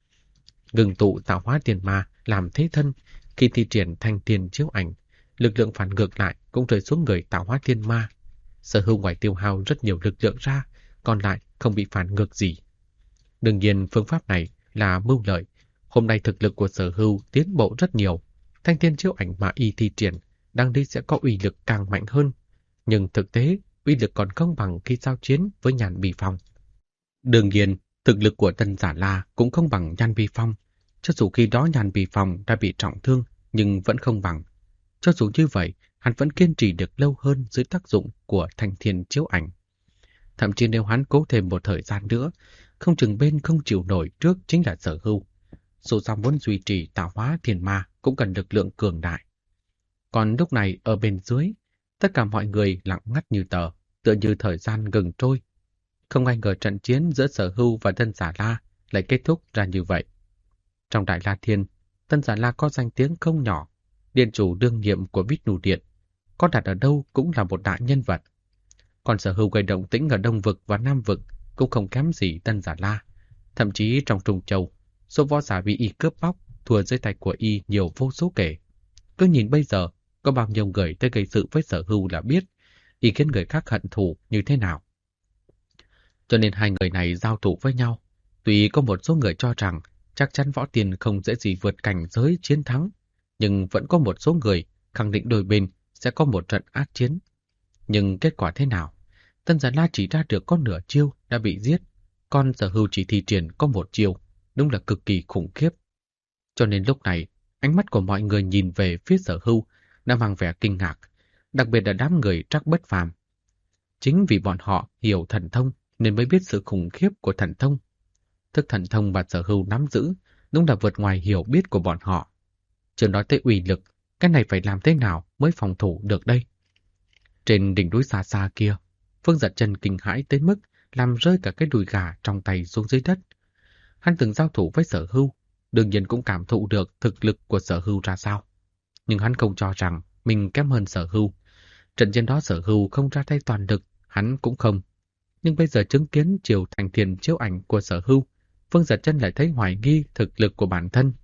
Ngừng tụ tạo hóa tiền ma làm thế thân, khi thi triển thanh thiên chiếu ảnh, lực lượng phản ngược lại cũng rơi xuống người tạo hóa thiên ma. Sở Hưu ngoài tiêu hao rất nhiều lực lượng ra, còn lại không bị phản ngược gì. Đương nhiên phương pháp này là mưu lợi. Hôm nay thực lực của Sở Hưu tiến bộ rất nhiều. Thanh thiên chiếu ảnh mà y thi triển đang đi sẽ có uy lực càng mạnh hơn. Nhưng thực tế, uy lực còn không bằng khi giao chiến với Nhàn Bì Phong. Đương nhiên, thực lực của Tân Giả La cũng không bằng Nhàn Bì Phong. Cho dù khi đó Nhàn Bì Phong đã bị trọng thương, nhưng vẫn không bằng. Cho dù như vậy, hắn vẫn kiên trì được lâu hơn dưới tác dụng của thanh thiên chiếu ảnh. Thậm chí nếu hắn cố thêm một thời gian nữa, không chừng bên không chịu nổi trước chính là Sở Hưu. Dù sao muốn duy trì tạo hóa thiên ma cũng cần lực lượng cường đại. Còn lúc này ở bên dưới, tất cả mọi người lặng ngắt như tờ, tựa như thời gian ngừng trôi. Không ai ngờ trận chiến giữa Sở Hưu và Tân Giả La lại kết thúc ra như vậy. Trong Đại La Thiên, Tân Giả La có danh tiếng không nhỏ, điện chủ đương nhiệm của Vishnu Điện, có đặt ở đâu cũng là một đại nhân vật. Còn Sở Hưu gây động tĩnh ở Đông Vực và Nam Vực cũng không kém gì Tân Giả La. Thậm chí trong Trung Châu, số võ giả bị y cướp bóc, thua dưới tay của y nhiều vô số kể. Cứ nhìn bây giờ, có bao nhiêu người tới gây sự với Sở Hưu là biết, y khiến người khác hận thù như thế nào. Cho nên hai người này giao thủ với nhau. Tuy có một số người cho rằng chắc chắn võ tiên không dễ gì vượt cảnh giới chiến thắng, nhưng vẫn có một số người khẳng định đôi bên sẽ có một trận ác chiến. Nhưng kết quả thế nào? Tân Giả La chỉ ra được có nửa chiêu đã bị giết, còn Sở Hưu chỉ thi triển có một chiêu, đúng là cực kỳ khủng khiếp. Cho nên lúc này, ánh mắt của mọi người nhìn về phía Sở Hưu đã mang vẻ kinh ngạc, đặc biệt là đám người Trác Bất Phàm. Chính vì bọn họ hiểu thần thông nên mới biết sự khủng khiếp của thần thông. Thức thần thông mà Sở Hưu nắm giữ đúng là vượt ngoài hiểu biết của bọn họ. Chưa nói tới uy lực, cái này phải làm thế nào mới phòng thủ được đây? Trên đỉnh núi xa xa kia, Phương Giật Chân kinh hãi tới mức làm rơi cả cái đùi gà trong tay xuống dưới đất. Hắn từng giao thủ với Sở Hưu, đương nhiên cũng cảm thụ được thực lực của Sở Hưu ra sao. Nhưng hắn không cho rằng mình kém hơn Sở Hưu. Trận chiến đó Sở Hưu không ra tay toàn lực, hắn cũng không. Nhưng bây giờ chứng kiến chiều thành thiền chiếu ảnh của Sở Hưu, Phương Giật Chân lại thấy hoài nghi thực lực của bản thân.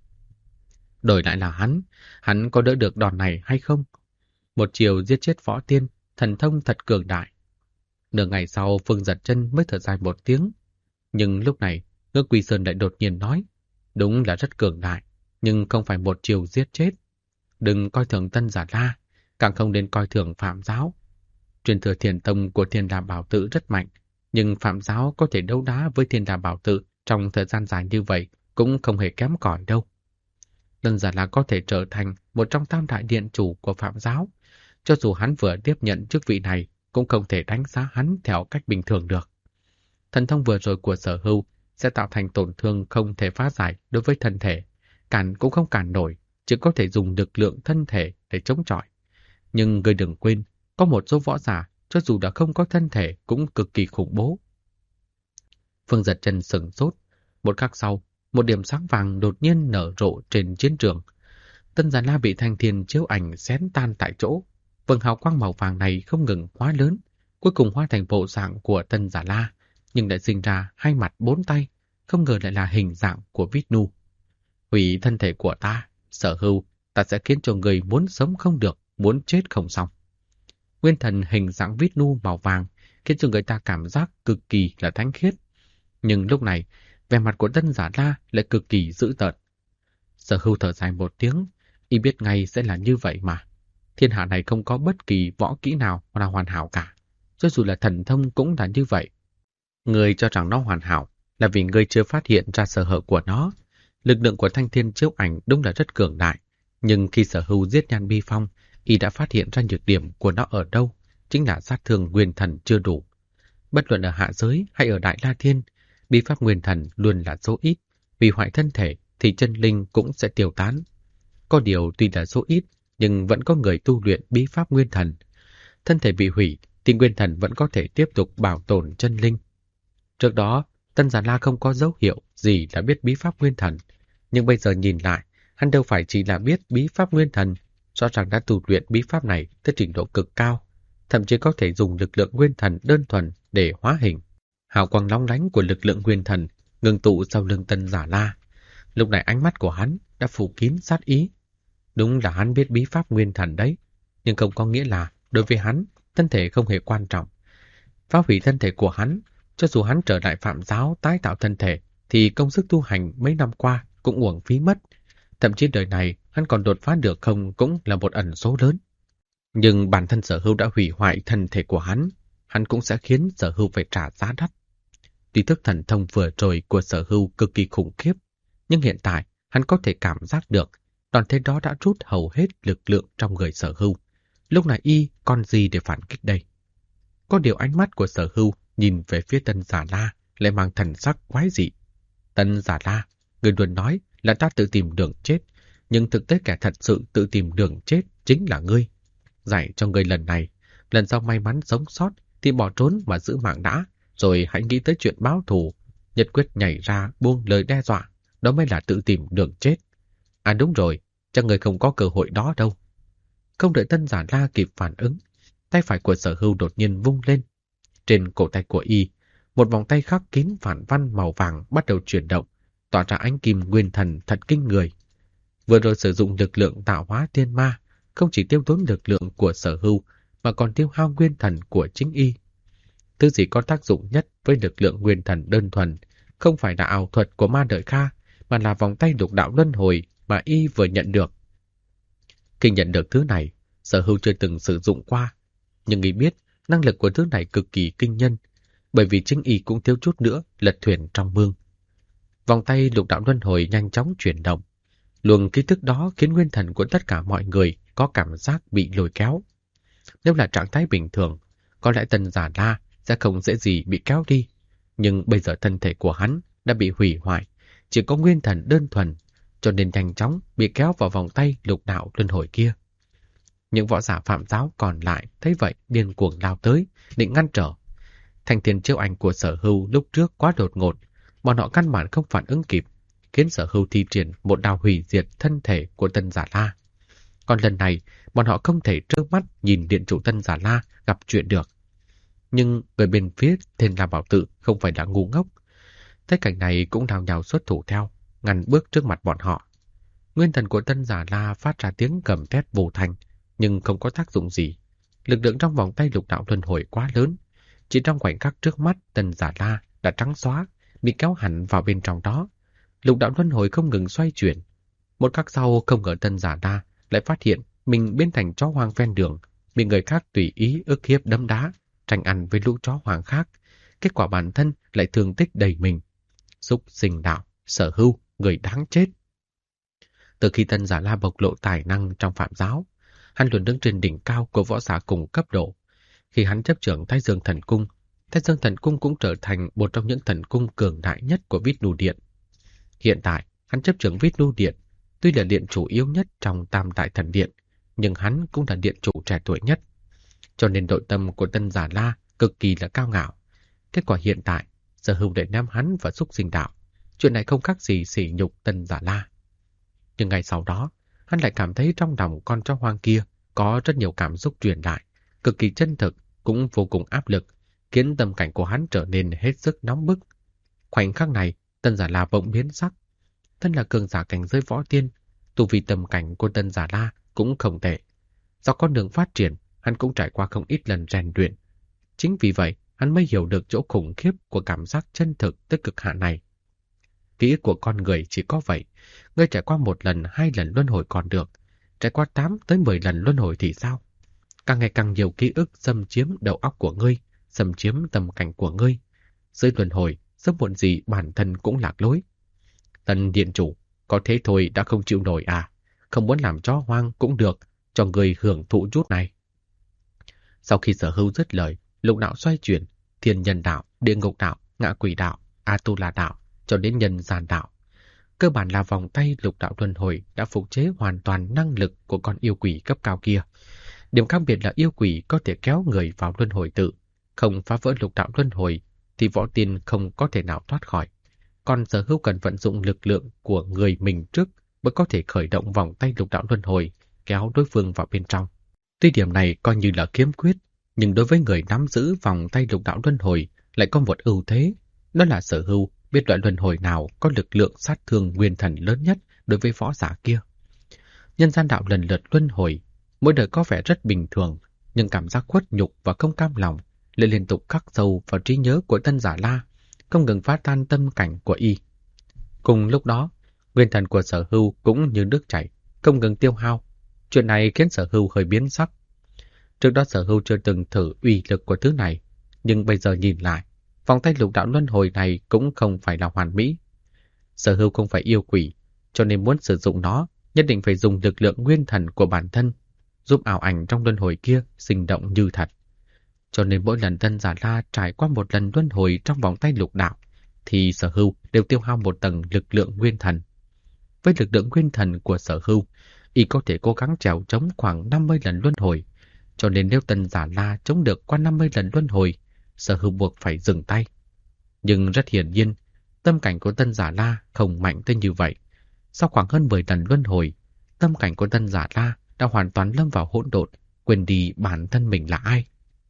Đổi lại là hắn có đỡ được đòn này hay không? Một chiều giết chết võ tiên, thần thông thật cường đại. Nửa ngày sau Phương Giật Chân mới thở dài một tiếng. Nhưng lúc này, Ngư Quỳ Sơn lại đột nhiên nói, đúng là rất cường đại, nhưng không phải một chiều giết chết. Đừng coi thường Tân Giả La, càng không nên coi thường Phạm Giáo. Truyền thừa thiền tông của Thiên Đà Bảo Tự rất mạnh, nhưng Phạm Giáo có thể đấu đá với Thiên Đà Bảo Tự trong thời gian dài như vậy cũng không hề kém cỏi đâu. Tân Giả La có thể trở thành một trong tam đại điện chủ của Phạm Giáo. Cho dù hắn vừa tiếp nhận chức vị này, cũng không thể đánh giá hắn theo cách bình thường được. Thần thông vừa rồi của Sở Hưu sẽ tạo thành tổn thương không thể phá giải đối với thân thể. Cản cũng không cản nổi, chỉ có thể dùng lực lượng thân thể để chống chọi. Nhưng người đừng quên, có một số võ giả, cho dù đã không có thân thể cũng cực kỳ khủng bố. Phương Giật Chân sững sốt. Một khắc sau, một điểm sáng vàng đột nhiên nở rộ trên chiến trường. Tân Giả La bị thanh thiên chiếu ảnh xén tan tại chỗ. Vầng hào quang màu vàng này không ngừng hóa lớn, cuối cùng hóa thành bộ dạng của Tân Giả La, nhưng lại sinh ra hai mặt bốn tay, không ngờ lại là hình dạng của Vishnu. Hủy thân thể của ta, Sở Hưu, ta sẽ khiến cho người muốn sống không được, muốn chết không xong. Nguyên thần hình dạng Vishnu màu vàng khiến cho người ta cảm giác cực kỳ là thánh khiết. Nhưng lúc này, vẻ mặt của Tân Giả La lại cực kỳ dữ tợn. Sở Hưu thở dài một tiếng, y biết ngay sẽ là như vậy mà. Thiên hạ này không có bất kỳ võ kỹ nào là hoàn hảo cả. Cho dù là thần thông cũng là như vậy. Người cho rằng nó hoàn hảo là vì người chưa phát hiện ra sơ hở của nó. Lực lượng của thanh thiên chiếu ảnh đúng là rất cường đại. Nhưng khi Sở Hưu giết Nhan Bi Phong, y đã phát hiện ra nhược điểm của nó ở đâu, chính là sát thương nguyên thần chưa đủ. Bất luận ở hạ giới hay ở Đại La Thiên, bí pháp nguyên thần luôn là số ít. Hủy hoại thân thể thì chân linh cũng sẽ tiêu tán. Có điều tuy là số ít, nhưng vẫn có người tu luyện bí pháp nguyên thần. Thân thể bị hủy thì nguyên thần vẫn có thể tiếp tục bảo tồn chân linh. Trước đó, Tân Giả La không có dấu hiệu gì đã biết bí pháp nguyên thần. Nhưng bây giờ nhìn lại, hắn đâu phải chỉ là biết bí pháp nguyên thần, rõ ràng đã tu luyện bí pháp này tới trình độ cực cao, thậm chí có thể dùng lực lượng nguyên thần đơn thuần để hóa hình. Hào quang lóng lánh của lực lượng nguyên thần ngưng tụ sau lưng Tân Giả La. Lúc này ánh mắt của hắn đã phủ kín sát ý. Đúng là hắn biết bí pháp nguyên thần đấy, nhưng không có nghĩa là đối với hắn, thân thể không hề quan trọng. Phá hủy thân thể của hắn, cho dù hắn trở lại Phạm Giáo tái tạo thân thể, thì công sức tu hành mấy năm qua cũng uổng phí mất. Thậm chí đời này hắn còn đột phá được không cũng là một ẩn số lớn. Nhưng bản thân Sở Hưu đã hủy hoại thân thể của hắn cũng sẽ khiến Sở Hưu phải trả giá đắt. Tuy thức thần thông vừa rồi của Sở Hưu cực kỳ khủng khiếp, nhưng hiện tại hắn có thể cảm giác được đoàn thế đó đã rút hầu hết lực lượng trong người Sở Hưu. Lúc này y còn gì để phản kích đây? Có điều ánh mắt của Sở Hưu nhìn về phía Tân Giả La lại mang thần sắc quái dị. Tân Giả La, người luôn nói là ta tự tìm đường chết, nhưng thực tế kẻ thật sự tự tìm đường chết chính là ngươi. Dạy cho ngươi lần này, lần sau may mắn sống sót thì bỏ trốn và giữ mạng đã, rồi hãy nghĩ tới chuyện báo thù, nhất quyết nhảy ra buông lời đe dọa, đó mới là tự tìm đường chết. À đúng rồi, chắc người không có cơ hội đó đâu. Không đợi Tân Giả La kịp phản ứng, tay phải của Sở Hưu đột nhiên vung lên. Trên cổ tay của y, một vòng tay khắc kín phản văn màu vàng bắt đầu chuyển động, tỏa ra ánh kim nguyên thần thật kinh người. Vừa rồi sử dụng lực lượng tạo hóa tiên ma, không chỉ tiêu tốn lực lượng của Sở Hưu mà còn tiêu hao nguyên thần của chính y. Thứ gì có tác dụng nhất với lực lượng nguyên thần đơn thuần, không phải là ảo thuật của Ma Đợi Kha, mà là vòng tay lục đạo luân hồi mà y vừa nhận được. Khi nhận được thứ này, Sở Hưu chưa từng sử dụng qua, nhưng y biết năng lực của thứ này cực kỳ kinh nhân, bởi vì chính y cũng thiếu chút nữa lật thuyền trong mương. Vòng tay lục đạo luân hồi nhanh chóng chuyển động. Luồng khí tức đó khiến nguyên thần của tất cả mọi người có cảm giác bị lôi kéo. Nếu là trạng thái bình thường, có lẽ Tân Giả La sẽ không dễ gì bị kéo đi. Nhưng bây giờ thân thể của hắn đã bị hủy hoại, chỉ có nguyên thần đơn thuần, cho nên nhanh chóng bị kéo vào vòng tay lục đạo luân hồi kia. Những võ giả phạm giáo còn lại thấy vậy điên cuồng lao tới, định ngăn trở. Thanh thiên chiêu ảnh của Sở Hưu lúc trước quá đột ngột, bọn họ căn bản không phản ứng kịp, khiến Sở Hưu thi triển một đao hủy diệt thân thể của Tân Giả La. Còn lần này, bọn họ không thể trơ mắt nhìn điện chủ Tân Giả La gặp chuyện được. Nhưng người bên phía Thiên La Bảo Tự không phải đã ngu ngốc. Thấy cảnh này cũng nhao nhao xuất thủ theo, ngăn bước trước mặt bọn họ. Nguyên thần của Tân Giả La phát ra tiếng gầm thét vô thành, nhưng không có tác dụng gì. Lực lượng trong vòng tay lục đạo luân hồi quá lớn. Chỉ trong khoảnh khắc trước mắt, Tân Giả La đã trắng xóa, bị kéo hẳn vào bên trong đó. Lục đạo luân hồi không ngừng xoay chuyển. Một khắc sau, không ngờ Tân Giả La lại phát hiện mình biến thành chó hoang ven đường, bị người khác tùy ý ức hiếp đấm đá, tranh ăn với lũ chó hoang khác. Kết quả bản thân lại thương tích đầy mình. Súc sinh đạo, Sở Hưu, người đáng chết. Từ khi Tân Giả La bộc lộ tài năng trong phạm giáo, hắn luôn đứng trên đỉnh cao của võ giả cùng cấp độ. Khi hắn chấp trưởng Thái Dương Thần Cung, Thái Dương Thần Cung cũng trở thành một trong những thần cung cường đại nhất của Vishnu Điện. Hiện tại, hắn chấp trưởng Vishnu Điện, tuy là điện chủ yếu nhất trong Tam Đại Thần Điện, nhưng hắn cũng là điện chủ trẻ tuổi nhất. Cho nên nội tâm của Tân Giả La cực kỳ là cao ngạo. Kết quả hiện tại, Sở Hưu để ném hắn vào xúc sinh đạo. Chuyện này không khác gì sỉ nhục Tân Giả La. Nhưng ngày sau đó, hắn lại cảm thấy trong lòng con chó hoang kia có rất nhiều cảm xúc truyền lại, cực kỳ chân thực, cũng vô cùng áp lực, khiến tâm cảnh của hắn trở nên hết sức nóng bức. Khoảnh khắc này, Tân Giả La bỗng biến sắc. Thân là cường giả cảnh giới võ tiên, tu vi tâm cảnh của Tân Giả La cũng không tệ. Do con đường phát triển, hắn cũng trải qua không ít lần rèn luyện. Chính vì vậy, hắn mới hiểu được chỗ khủng khiếp của cảm giác chân thực tới cực hạn này. Ký ức của con người chỉ có vậy. Ngươi trải qua 1 lần, 2 lần luân hồi còn được. Trải qua 8 tới 10 lần luân hồi thì sao? Càng ngày càng nhiều ký ức xâm chiếm đầu óc của ngươi, xâm chiếm tâm cảnh của ngươi. Dưới luân hồi, sớm muộn gì bản thân cũng lạc lối. Tân điện chủ, có thế thôi đã không chịu nổi à? Không muốn làm chó hoang cũng được, cho người hưởng thụ chút này. Sau khi Sở Hưu dứt lời, lục đạo xoay chuyển, thiên nhân đạo, địa ngục đạo, ngạ quỷ đạo, Atula đạo, cho đến nhân gian đạo. Cơ bản là vòng tay lục đạo luân hồi đã phục chế hoàn toàn năng lực của con yêu quỷ cấp cao kia. Điểm khác biệt là yêu quỷ có thể kéo người vào luân hồi tự, không phá vỡ lục đạo luân hồi thì võ tiên không có thể nào thoát khỏi. Còn Sở Hưu cần vận dụng lực lượng của người mình trước mới có thể khởi động vòng tay lục đạo luân hồi, kéo đối phương vào bên trong. Tuy điểm này coi như là khiếm khuyết, nhưng đối với người nắm giữ vòng tay lục đạo luân hồi lại có một ưu thế, đó là Sở Hưu biết loại luân hồi nào có lực lượng sát thương nguyên thần lớn nhất đối với võ giả kia. Nhân gian đạo lần lượt luân hồi, mỗi đời có vẻ rất bình thường, nhưng cảm giác khuất nhục và không cam lòng lại liên tục khắc sâu vào trí nhớ của Tân Giả La, không ngừng phá tan tâm cảnh của y. Cùng lúc đó, nguyên thần của Sở Hưu cũng như nước chảy, không ngừng tiêu hao. Chuyện này khiến Sở Hưu hơi biến sắc. Trước đó Sở Hưu chưa từng thử uy lực của thứ này, nhưng bây giờ nhìn lại, vòng tay lục đạo luân hồi này cũng không phải là hoàn mỹ. Sở Hưu không phải yêu quỷ, cho nên muốn sử dụng nó, nhất định phải dùng lực lượng nguyên thần của bản thân, giúp ảo ảnh trong luân hồi kia sinh động như thật. Cho nên mỗi lần Tân Giả La trải qua một lần luân hồi trong vòng tay lục đạo, thì Sở Hưu đều tiêu hao một tầng lực lượng nguyên thần. Với lực lượng nguyên thần của Sở Hưu, y có thể cố gắng trèo chống khoảng 50 lần luân hồi, cho nên nếu Tân Giả La chống được qua 50 lần luân hồi, Sở Hưu buộc phải dừng tay. Nhưng rất hiển nhiên, tâm cảnh của Tân Giả La không mạnh tới như vậy. Sau khoảng hơn 10 lần luân hồi, tâm cảnh của Tân Giả La đã hoàn toàn lâm vào hỗn độn, quên đi bản thân mình là ai.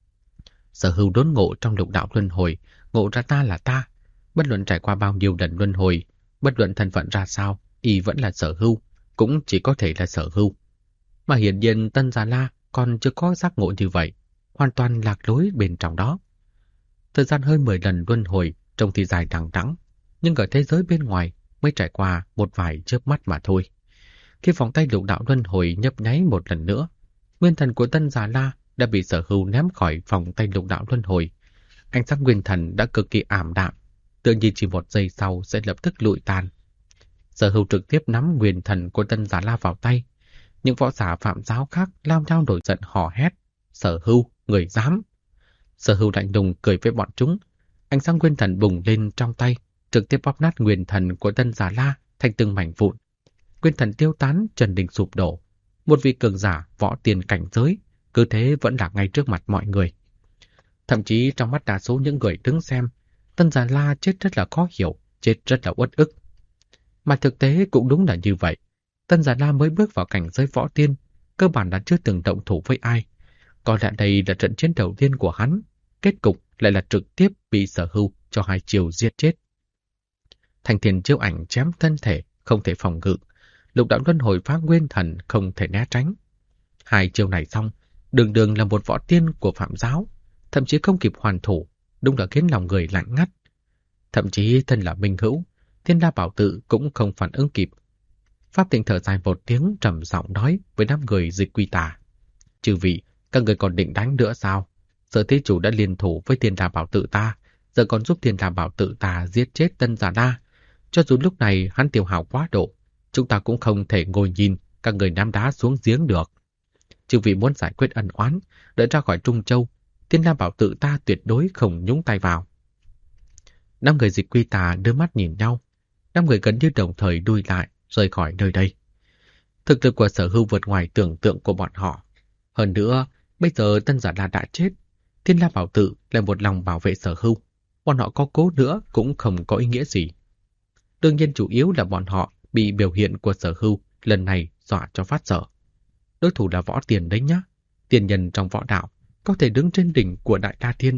Sở Hưu đốn ngộ trong lục đạo luân hồi, ngộ ra ta là ta. Bất luận trải qua bao nhiêu lần luân hồi, bất luận thân phận ra sao, y vẫn là Sở Hưu, cũng chỉ có thể là Sở Hưu. Mà hiển nhiên Tân Giả La còn chưa có giác ngộ như vậy, hoàn toàn lạc lối bên trong đó. Thời gian hơn 10 lần luân hồi trông thì dài đằng đẵng, nhưng ở thế giới bên ngoài mới trải qua một vài chớp mắt mà thôi. Khi vòng tay lục đạo luân hồi nhấp nháy một lần nữa, nguyên thần của Tân Giả La đã bị Sở Hưu ném khỏi vòng tay lục đạo luân hồi. Ánh sáng nguyên thần đã cực kỳ ảm đạm. tự nhiên chỉ một giây sau sẽ lập tức lụi tàn. Sở Hưu trực tiếp nắm nguyên thần của Tân Giả La vào tay. Những võ giả phạm giáo khác lao nhau nổi giận hò hét. Sở Hưu, người dám! Sở Hưu lạnh lùng cười với bọn chúng. Ánh sáng nguyên thần bùng lên trong tay, trực tiếp bóp nát nguyên thần của Tân Giả La thành từng mảnh vụn. Nguyên thần tiêu tán, trần đình sụp đổ. Một vị cường giả võ tiền cảnh giới, cứ thế vẫn là ngay trước mặt mọi người. Thậm chí trong mắt đa số những người đứng xem, Tân Giả La chết rất là khó hiểu, chết rất là uất ức. Mà thực tế cũng đúng là như vậy. Tân Giả La mới bước vào cảnh giới võ tiên, cơ bản đã chưa từng động thủ với ai. Có lẽ đây là trận chiến đầu tiên của hắn, kết cục lại là trực tiếp bị Sở Hưu cho 2 chiều giết chết. Thành Thiên chiêu ảnh chém thân thể, không thể phòng ngự. Lục đạo luân hồi phá nguyên thần không thể né tránh. 2 chiêu này xong, đường đường là một võ tiên của Phạm giáo, thậm chí không kịp hoàn thủ, đúng là khiến lòng người lạnh ngắt. Thậm chí thân là minh hữu, Thiên La Bảo Tự cũng không phản ứng kịp. Pháp Tịnh thở dài một tiếng trầm giọng nói với đám người Dịch Quy Tà. Chư vị, các người còn định đánh nữa sao? Sở Thí Chủ đã liên thủ với Thiên La Bảo Tự ta, giờ còn giúp Thiên La Bảo Tự ta giết chết Tân Giả La. Cho dù lúc này hắn tiêu hào quá độ, chúng ta cũng không thể ngồi nhìn các người ném đá xuống giếng được. Chư vị muốn giải quyết ân oán, đợi ra khỏi Trung Châu, Thiên La Bảo Tự ta tuyệt đối không nhúng tay vào. 5 người Dịch Quy Tà đưa mắt nhìn nhau, 5 người gần như đồng thời đuôi lại, rời khỏi nơi đây. Thực lực của Sở Hưu vượt ngoài tưởng tượng của bọn họ. Hơn nữa, bây giờ Tân Giả La đã chết, Thiên La Bảo Tự lại một lòng bảo vệ Sở Hưu. Bọn họ có cố nữa cũng không có ý nghĩa gì. Đương nhiên chủ yếu là bọn họ bị biểu hiện của Sở Hưu lần này dọa cho phát sợ. Đối thủ là võ tiền đấy nhá. Tiền nhân trong võ đạo có thể đứng trên đỉnh của Đại La Thiên.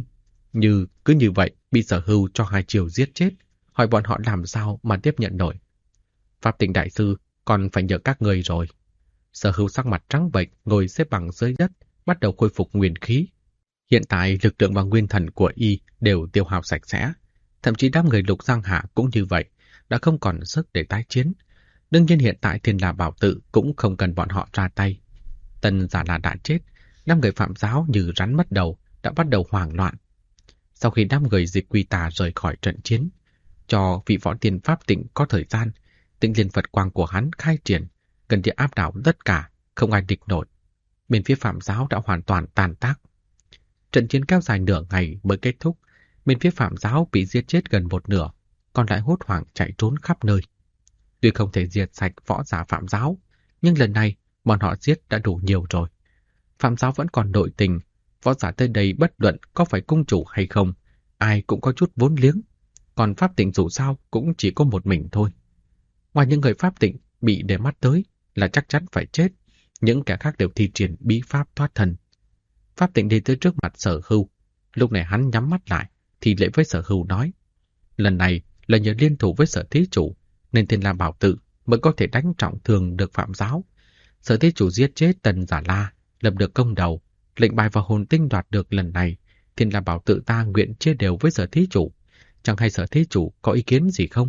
Cứ như vậy bị Sở Hưu cho 2 chiều giết chết, hỏi bọn họ làm sao mà tiếp nhận nổi. Pháp Tịnh đại sư còn phải nhờ các người rồi. Sở Hưu sắc mặt trắng bệch ngồi xếp bằng dưới đất, bắt đầu khôi phục nguyên khí. Hiện tại lực lượng và nguyên thần của y đều tiêu hao sạch sẽ. Thậm chí đám người Lục Giang Hạ cũng như vậy, đã không còn sức để tái chiến. Đương nhiên hiện tại Thiên La Bảo Tự cũng không cần bọn họ ra tay. Tân Giả La đã chết, 5 người phạm giáo như rắn mất đầu đã bắt đầu hoảng loạn. Sau khi 5 người Dịch Quy Tà rời khỏi trận chiến, cho vị võ tiên Pháp Tịnh có thời gian, Tịnh Liên Phật Quang của hắn khai triển, gần như áp đảo tất cả, không ai địch nổi. Bên phía phạm giáo đã hoàn toàn tàn tác. Trận chiến kéo dài nửa ngày mới kết thúc, bên phía phạm giáo bị giết chết gần một nửa, còn lại hốt hoảng chạy trốn khắp nơi. Tuy không thể diệt sạch võ giả phạm giáo, nhưng lần này bọn họ giết đã đủ nhiều rồi. Phạm giáo vẫn còn nội tình, võ giả tới đây bất luận có phải cung chủ hay không, ai cũng có chút vốn liếng. Còn Pháp Tịnh dù sao cũng chỉ có một mình thôi. Ngoài những người Pháp Tịnh bị để mắt tới là chắc chắn phải chết, những kẻ khác đều thi triển bí pháp thoát thân. Pháp Tịnh đi tới trước mặt Sở Hưu, lúc này hắn nhắm mắt lại, thì lễ với Sở Hưu nói: lần này là nhờ liên thủ với Sở Thí Chủ, nên Thiên La Bảo Tự mới có thể đánh trọng thương được phạm giáo. Sở Thí Chủ giết chết Tân Giả La, lập được công đầu, lệnh bài và hồn tinh đoạt được lần này, Thiên La Bảo Tự ta nguyện chia đều với Sở Thí Chủ. Chẳng hay Sở Thí Chủ có ý kiến gì không?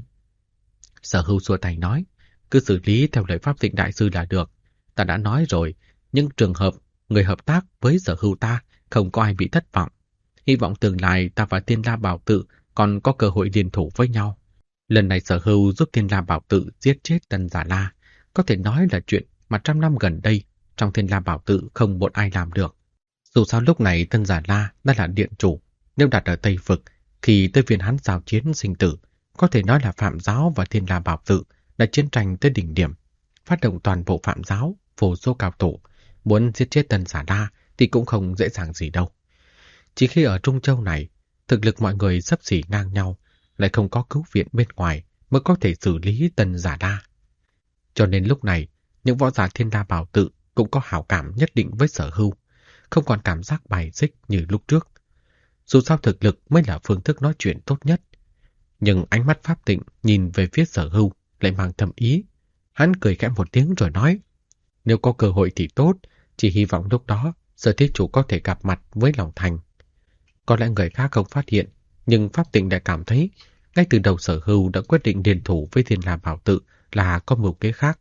Sở Hưu xua tay nói: cứ xử lý theo lời Pháp Tịnh đại sư là được. Ta đã nói rồi, những trường hợp người hợp tác với Sở Hưu ta không có ai bị thất vọng. Hy vọng tương lai ta và Thiên La Bảo Tự còn có cơ hội liên thủ với nhau. Lần này Sở Hưu giúp Thiên La Bảo Tự giết chết Tân Giả La, có thể nói là chuyện mà 100 năm gần đây trong Thiên La Bảo Tự không một ai làm được. Dù sao lúc này Tân Giả La đã là điện chủ, nếu đặt ở Tây Vực, khi tới phiên hắn giao chiến sinh tử, có thể nói là Phạm giáo và Thiên La Bảo Tự đã chiến tranh tới đỉnh điểm, phát động toàn bộ Phạm giáo, vô số cao thủ, muốn giết chết Tân Giả La thì cũng không dễ dàng gì đâu. Chỉ khi ở Trung Châu này, thực lực mọi người xấp xỉ ngang nhau, lại không có cứu viện bên ngoài mới có thể xử lý Tân Giả La. Cho nên lúc này, những võ giả Thiên La Bảo Tự cũng có hảo cảm nhất định với Sở Hưu, không còn cảm giác bài xích như lúc trước. Dù sao thực lực mới là phương thức nói chuyện tốt nhất. Nhưng ánh mắt Pháp Tịnh nhìn về phía Sở Hưu lại mang thầm ý. Hắn cười khẽ một tiếng rồi nói: nếu có cơ hội thì tốt, chỉ hy vọng lúc đó Sở Thí Chủ có thể gặp mặt với lòng thành. Có lẽ người khác không phát hiện, nhưng Pháp Tịnh đã cảm thấy ngay từ đầu Sở Hưu đã quyết định liên thủ với Thiên La Bảo Tự là có mưu kế khác.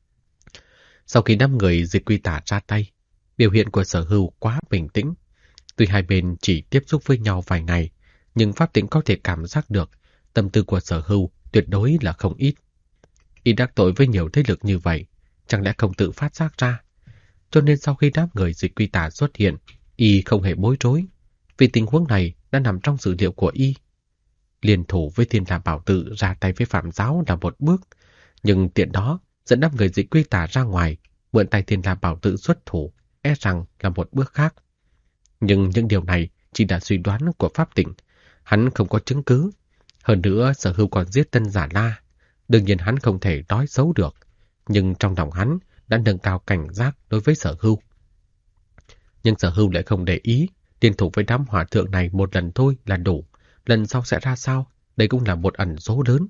Sau khi 5 người Dịch Quy Tà ra tay, biểu hiện của Sở Hưu quá bình tĩnh. Tuy hai bên chỉ tiếp xúc với nhau vài ngày, nhưng Pháp Tịnh có thể cảm giác được Tâm tư của Sở Hưu tuyệt đối là không ít. Y đắc tội với nhiều thế lực như vậy, chẳng lẽ không tự phát giác ra? Cho nên sau khi đám người Dịch Quy Tà xuất hiện, Y không hề bối rối, vì tình huống này đã nằm trong dữ liệu của Y. Liên thủ với Thiên La Bảo Tự ra tay với Phạm Giáo là một bước, nhưng tiện đó dẫn đám người Dịch Quy Tà ra ngoài, mượn tay Thiên La Bảo Tự xuất thủ, e rằng là một bước khác. Nhưng những điều này chỉ là suy đoán của Pháp Tịnh, hắn không có chứng cứ. Hơn nữa Sở Hưu còn giết Tân Giả La, đương nhiên hắn không thể nói xấu được, nhưng trong lòng hắn đã nâng cao cảnh giác đối với Sở Hưu. Nhưng Sở Hưu lại không để ý, liên thủ với đám hòa thượng này một lần thôi là đủ, lần sau sẽ ra sao, đây cũng là một ẩn số lớn.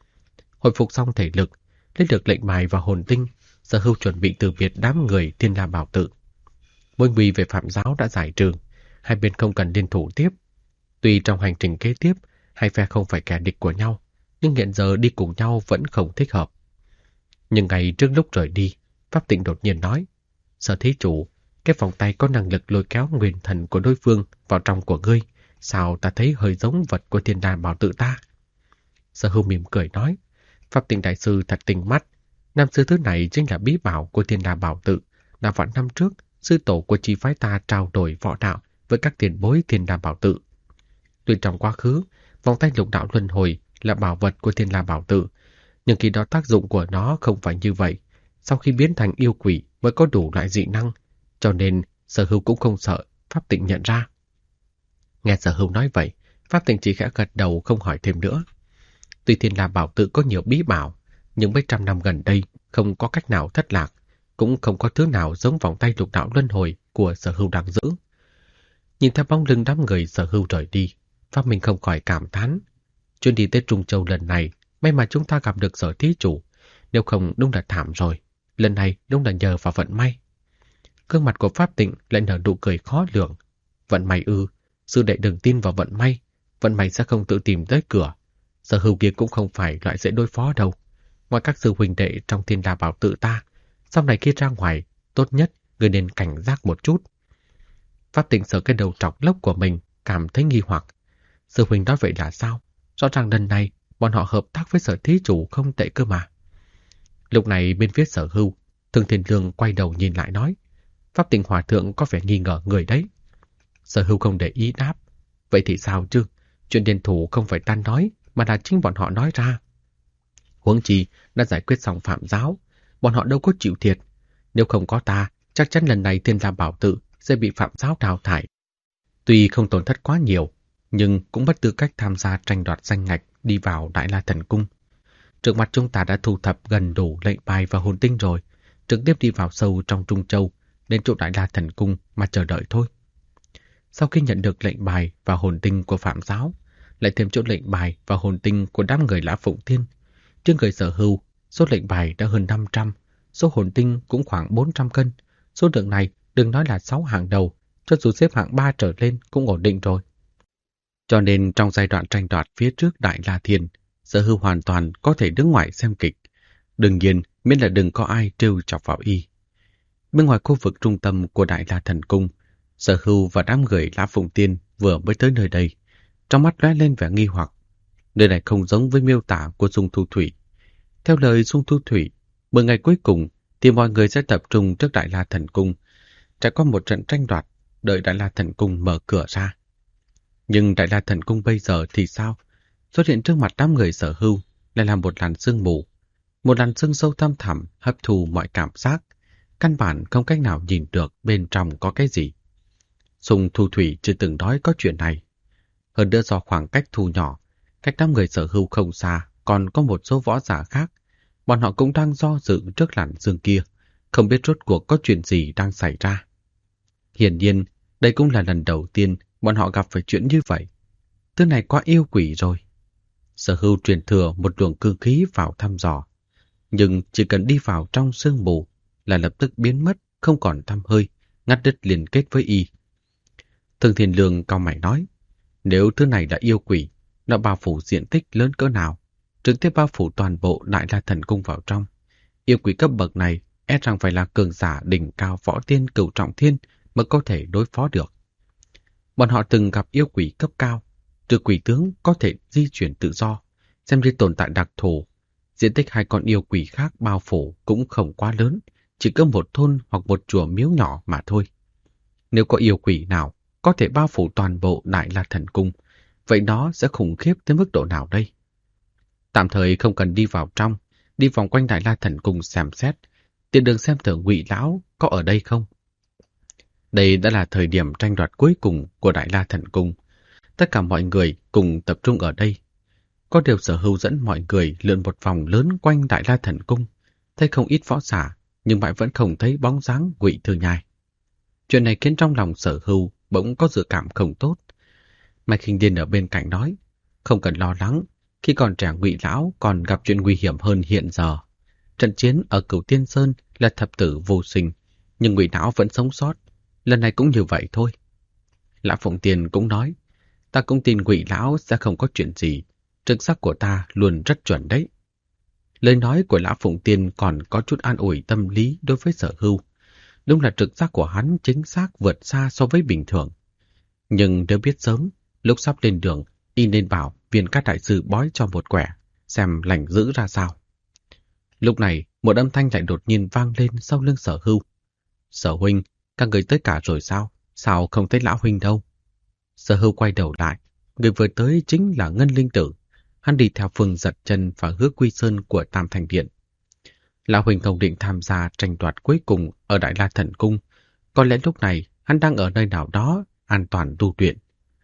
Hồi phục xong thể lực, lấy được lệnh bài và hồn tinh, Sở Hưu chuẩn bị từ biệt đám người Thiên La Bảo Tự. Mối nguy về Phạm Giáo đã giải trừ, hai bên không cần liên thủ tiếp. Tuy trong hành trình kế tiếp, hai phe không phải kẻ địch của nhau, nhưng hiện giờ đi cùng nhau vẫn không thích hợp. Nhưng ngày trước lúc rời đi, Pháp Tịnh đột nhiên nói, Sở thí chủ, cái vòng tay có năng lực lôi kéo nguyên thần của đối phương vào trong của ngươi, sao ta thấy hơi giống vật của Thiên La Bảo Tự ta? Sở Hưu mỉm cười nói, Pháp Tịnh đại sư thật tinh mắt, năm xưa thứ này chính là bí bảo của Thiên La Bảo Tự, là vạn năm trước, sư tổ của chi phái ta trao đổi võ đạo với các tiền bối Thiên La Bảo Tự. Tuy trong quá khứ, vòng tay lục đạo luân hồi là bảo vật của Thiên La Bảo Tự, nhưng khi đó tác dụng của nó không phải như vậy. Sau khi biến thành yêu quỷ mới có đủ loại dị năng, cho nên Sở Hưu cũng không sợ Pháp Tịnh nhận ra. Nghe Sở Hưu nói vậy, Pháp Tịnh chỉ khẽ gật đầu không hỏi thêm nữa. Tuy Thiên La Bảo Tự có nhiều bí bảo, nhưng mấy trăm năm gần đây không có cách nào thất lạc, cũng không có thứ nào giống vòng tay lục đạo luân hồi của Sở Hưu đang giữ. Nhìn theo bóng lưng đám người Sở Hưu rời đi, Pháp Minh không khỏi cảm thán. Chuyến đi tới Trung Châu lần này, may mà chúng ta gặp được Sở thí chủ, nếu không đúng là thảm rồi. Lần này đúng là nhờ vào vận may. Gương mặt của Pháp Tịnh lại nở nụ cười khó lường. Vận may ư? Sư đệ đừng tin vào vận may sẽ không tự tìm tới cửa. Sở Hưu kia cũng không phải loại dễ đối phó đâu. Ngoài các sư huynh đệ trong Thiên La Bảo Tự ta, sau này khi ra ngoài, tốt nhất người nên cảnh giác một chút. Pháp Tịnh sờ cái đầu trọc lốc của mình, cảm thấy nghi hoặc. Sư huynh nói vậy là sao? Rõ ràng lần này bọn họ hợp tác với Sở thí chủ không tệ cơ mà. Lúc này bên phía Sở Hưu, Thương Thiên Lương quay đầu nhìn lại nói, Pháp Tịnh hòa thượng có vẻ nghi ngờ người đấy. Sở Hưu không để ý đáp, vậy thì sao chứ? Chuyện điền thủ không phải ta nói, mà là chính bọn họ nói ra. Huống chi đã giải quyết xong Phạm Giáo, bọn họ đâu có chịu thiệt. Nếu không có ta, chắc chắn lần này Thiên La Bảo Tự sẽ bị Phạm Giáo đào thải. Tuy không tổn thất quá nhiều, nhưng cũng mất tư cách tham gia tranh đoạt danh ngạch đi vào Đại La Thần Cung. Trước mặt chúng ta đã thu thập gần đủ lệnh bài và hồn tinh rồi, trực tiếp đi vào sâu trong Trung Châu, đến chỗ Đại La Thần Cung mà chờ đợi thôi. Sau khi nhận được lệnh bài và hồn tinh của Phạm Giáo, lại thêm chỗ lệnh bài và hồn tinh của đám người Lã Phụng Thiên, trên người Sở Hưu, số lệnh bài đã hơn 500, số hồn tinh cũng khoảng 400 cân. Số lượng này đừng nói là 6 hạng đầu, cho dù xếp hạng 3 trở lên cũng ổn định rồi. Cho nên trong giai đoạn tranh đoạt phía trước Đại La Thiên, Sở Hưu hoàn toàn có thể đứng ngoài xem kịch. Đương nhiên, miễn là đừng có ai trêu chọc vào y. Bên ngoài khu vực trung tâm của Đại La Thần Cung, Sở Hưu và đám người Lã Phụng Tiên vừa mới tới nơi đây. Trong mắt lóe lên vẻ nghi hoặc. Nơi này không giống với miêu tả của Dung Thu Thủy. Theo lời Dung Thu Thủy, 10 ngày cuối cùng thì mọi người sẽ tập trung trước Đại La Thần Cung, trải qua một trận tranh đoạt, đợi Đại La Thần Cung mở cửa ra. Nhưng Đại La Thần Cung bây giờ thì sao? Xuất hiện trước mặt đám người Sở Hưu lại là một làn sương mù. Một làn sương sâu thăm thẳm hấp thu mọi cảm giác. Căn bản không cách nào nhìn được bên trong có cái gì. Dung Thu Thủy chưa từng nói có chuyện này. Hơn nữa do khoảng cách thu nhỏ, cách đám người Sở Hưu không xa, còn có một số võ giả khác. Bọn họ cũng đang do dự trước làn sương kia, không biết rốt cuộc có chuyện gì đang xảy ra. Hiển nhiên, đây cũng là lần đầu tiên bọn họ gặp phải chuyện như vậy. Thứ này quá yêu quỷ rồi. Sở Hưu truyền thừa một luồng cương khí vào thăm dò. Nhưng chỉ cần đi vào trong sương mù là lập tức biến mất, không còn tăm hơi, ngắt đứt liên kết với y. Thương Thiên Lương cau mày nói, nếu thứ này là yêu quỷ, nó bao phủ diện tích lớn cỡ nào, trực tiếp bao phủ toàn bộ Đại La Thần Cung vào trong. Yêu quỷ cấp bậc này e rằng phải là cường giả đỉnh cao võ tiên cửu trọng thiên mới có thể đối phó được. Bọn họ từng gặp yêu quỷ cấp cao, trừ quỷ tướng có thể di chuyển tự do, xem như tồn tại đặc thù. Diện tích hai con yêu quỷ khác bao phủ cũng không quá lớn, chỉ có một thôn hoặc một chùa miếu nhỏ mà thôi. Nếu có yêu quỷ nào có thể bao phủ toàn bộ Đại La Thần Cung, vậy nó sẽ khủng khiếp tới mức độ nào đây? Tạm thời không cần đi vào trong, đi vòng quanh Đại La Thần Cung xem xét, tiện đường xem thử Ngụy lão có ở đây không. Đây đã là thời điểm tranh đoạt cuối cùng của Đại La Thần Cung. Tất cả mọi người cùng tập trung ở đây. Có điều Sở Hưu dẫn mọi người lượn một vòng lớn quanh Đại La Thần Cung, thấy không ít võ giả, nhưng mãi vẫn không thấy bóng dáng Ngụy Thư Nhai. Chuyện này khiến trong lòng Sở Hưu bỗng có dự cảm không tốt. Mai Khinh Điên ở bên cạnh nói, không cần lo lắng, khi còn trẻ Ngụy lão còn gặp chuyện nguy hiểm hơn hiện giờ. Trận chiến ở Cửu Tiên Sơn là thập tử vô sinh, nhưng Ngụy lão vẫn sống sót, lần này cũng như vậy thôi. Lã Phụng Tiên cũng nói, ta cũng tin Ngụy lão sẽ không có chuyện gì, trực giác của ta luôn rất chuẩn đấy. Lời nói của Lã Phụng Tiên còn có chút an ủi tâm lý đối với Sở Hưu. Đúng là trực giác của hắn chính xác vượt xa so với bình thường. Nhưng nếu biết sớm, lúc sắp lên đường, y nên bảo Viên Cát đại sư bói cho một quẻ, xem lành dữ ra sao. Lúc này, một âm thanh lại đột nhiên vang lên sau lưng Sở Hưu. Sở huynh, các người tới cả rồi sao? Sao không thấy lão huynh đâu? Sở Hưu quay đầu lại, người vừa tới chính là Ngân Linh Tử. Hắn đi theo Phương Giật Chân và Hứa Quy Sơn của Tam Thành Điện. Lão huynh không định tham gia tranh đoạt cuối cùng ở Đại La Thần Cung. Có lẽ lúc này hắn đang ở nơi nào đó an toàn tu luyện.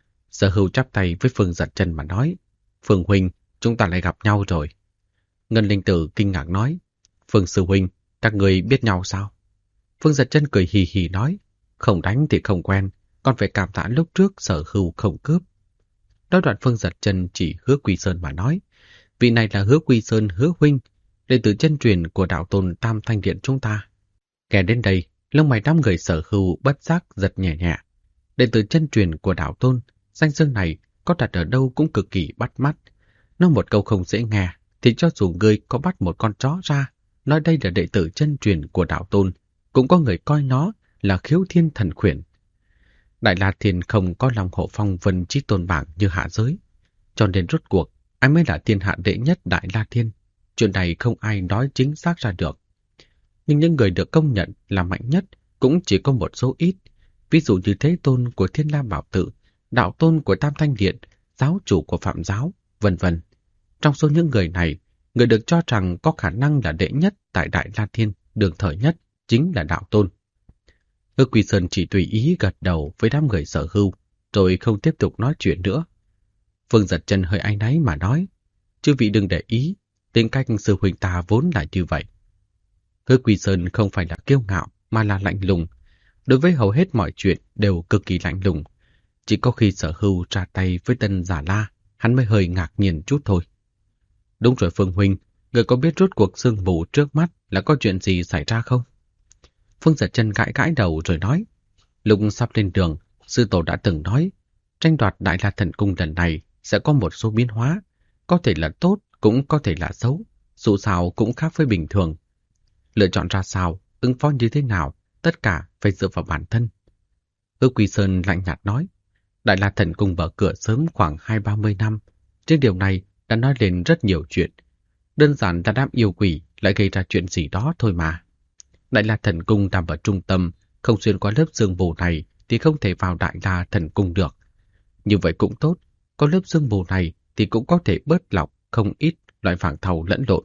Sở Hưu chắp tay với Phương Giật Chân mà nói, Phương huynh, chúng ta lại gặp nhau rồi. Ngân Linh Tử kinh ngạc nói, Phương sư huynh, các người biết nhau sao? Phương Giật Chân cười hì hì nói, không đánh thì không quen, còn phải cảm tạ lúc trước Sở Hưu không cướp. Nói đoạn Phương Giật Chân chỉ Hứa Quy Sơn mà nói, vị này là Hứa Quy Sơn Hứa huynh, đệ tử chân truyền của đạo tôn Tam Thanh Điện chúng ta. Kẻ đến đây, lông mày đám người Sở Hưu bất giác giật nhẹ nhẹ. Đệ tử chân truyền của đạo tôn, danh xưng này có đặt ở đâu cũng cực kỳ bắt mắt. Nói một câu không dễ nghe, thì cho dù người có bắt một con chó ra, nói đây là đệ tử chân truyền của đạo tôn, cũng có người coi nó là khiếu thiên thần khuyển. Đại La Thiên không có lòng hộ phong vân chí tôn bảng như hạ giới, cho nên rốt cuộc ai mới là thiên hạ đệ nhất Đại La Thiên. Chuyện này không ai nói chính xác ra được. Nhưng những người được công nhận là mạnh nhất cũng chỉ có một số ít, ví dụ như Thế Tôn của Thiên Lam Bảo Tự, Đạo Tôn của Tam Thanh Điện, Giáo chủ của Phạm Giáo, vân vân. Trong số những người này, người được cho rằng có khả năng là đệ nhất tại Đại La Thiên đương thời nhất chính là Đạo Tôn. Hứa Quy Sơn chỉ tùy ý gật đầu với đám người Sở Hưu, rồi không tiếp tục nói chuyện nữa. Phương Giật Chân hơi áy náy mà nói, chư vị đừng để ý, tính cách sư huynh ta vốn là như vậy. Hứa Quy Sơn không phải là kiêu ngạo mà là lạnh lùng, đối với hầu hết mọi chuyện đều cực kỳ lạnh lùng. Chỉ có khi Sở Hưu ra tay với Tân Giả La, hắn mới hơi ngạc nhiên chút thôi. Đúng rồi Phương huynh, người có biết rốt cuộc sương mù trước mắt là có chuyện gì xảy ra không? Phương Giật Chân gãi gãi đầu rồi nói, lúc sắp lên đường, sư tổ đã từng nói, tranh đoạt Đại La Thần Cung lần này sẽ có một số biến hóa, có thể là tốt, cũng có thể là xấu, dù sao cũng khác với bình thường. Lựa chọn ra sao, ứng phó như thế nào, tất cả phải dựa vào bản thân. Hứa Quy Sơn lạnh nhạt nói, Đại La Thần Cung mở cửa sớm khoảng 20-30 năm, trên điều này đã nói lên rất nhiều chuyện. Đơn giản là đám yêu quỷ lại gây ra chuyện gì đó thôi mà. Đại La Thần Cung nằm ở trung tâm, không xuyên qua lớp sương mù này thì không thể vào Đại La Thần Cung được. Như vậy cũng tốt, có lớp sương mù này thì cũng có thể bớt lọc không ít loại vàng thau lẫn lộn.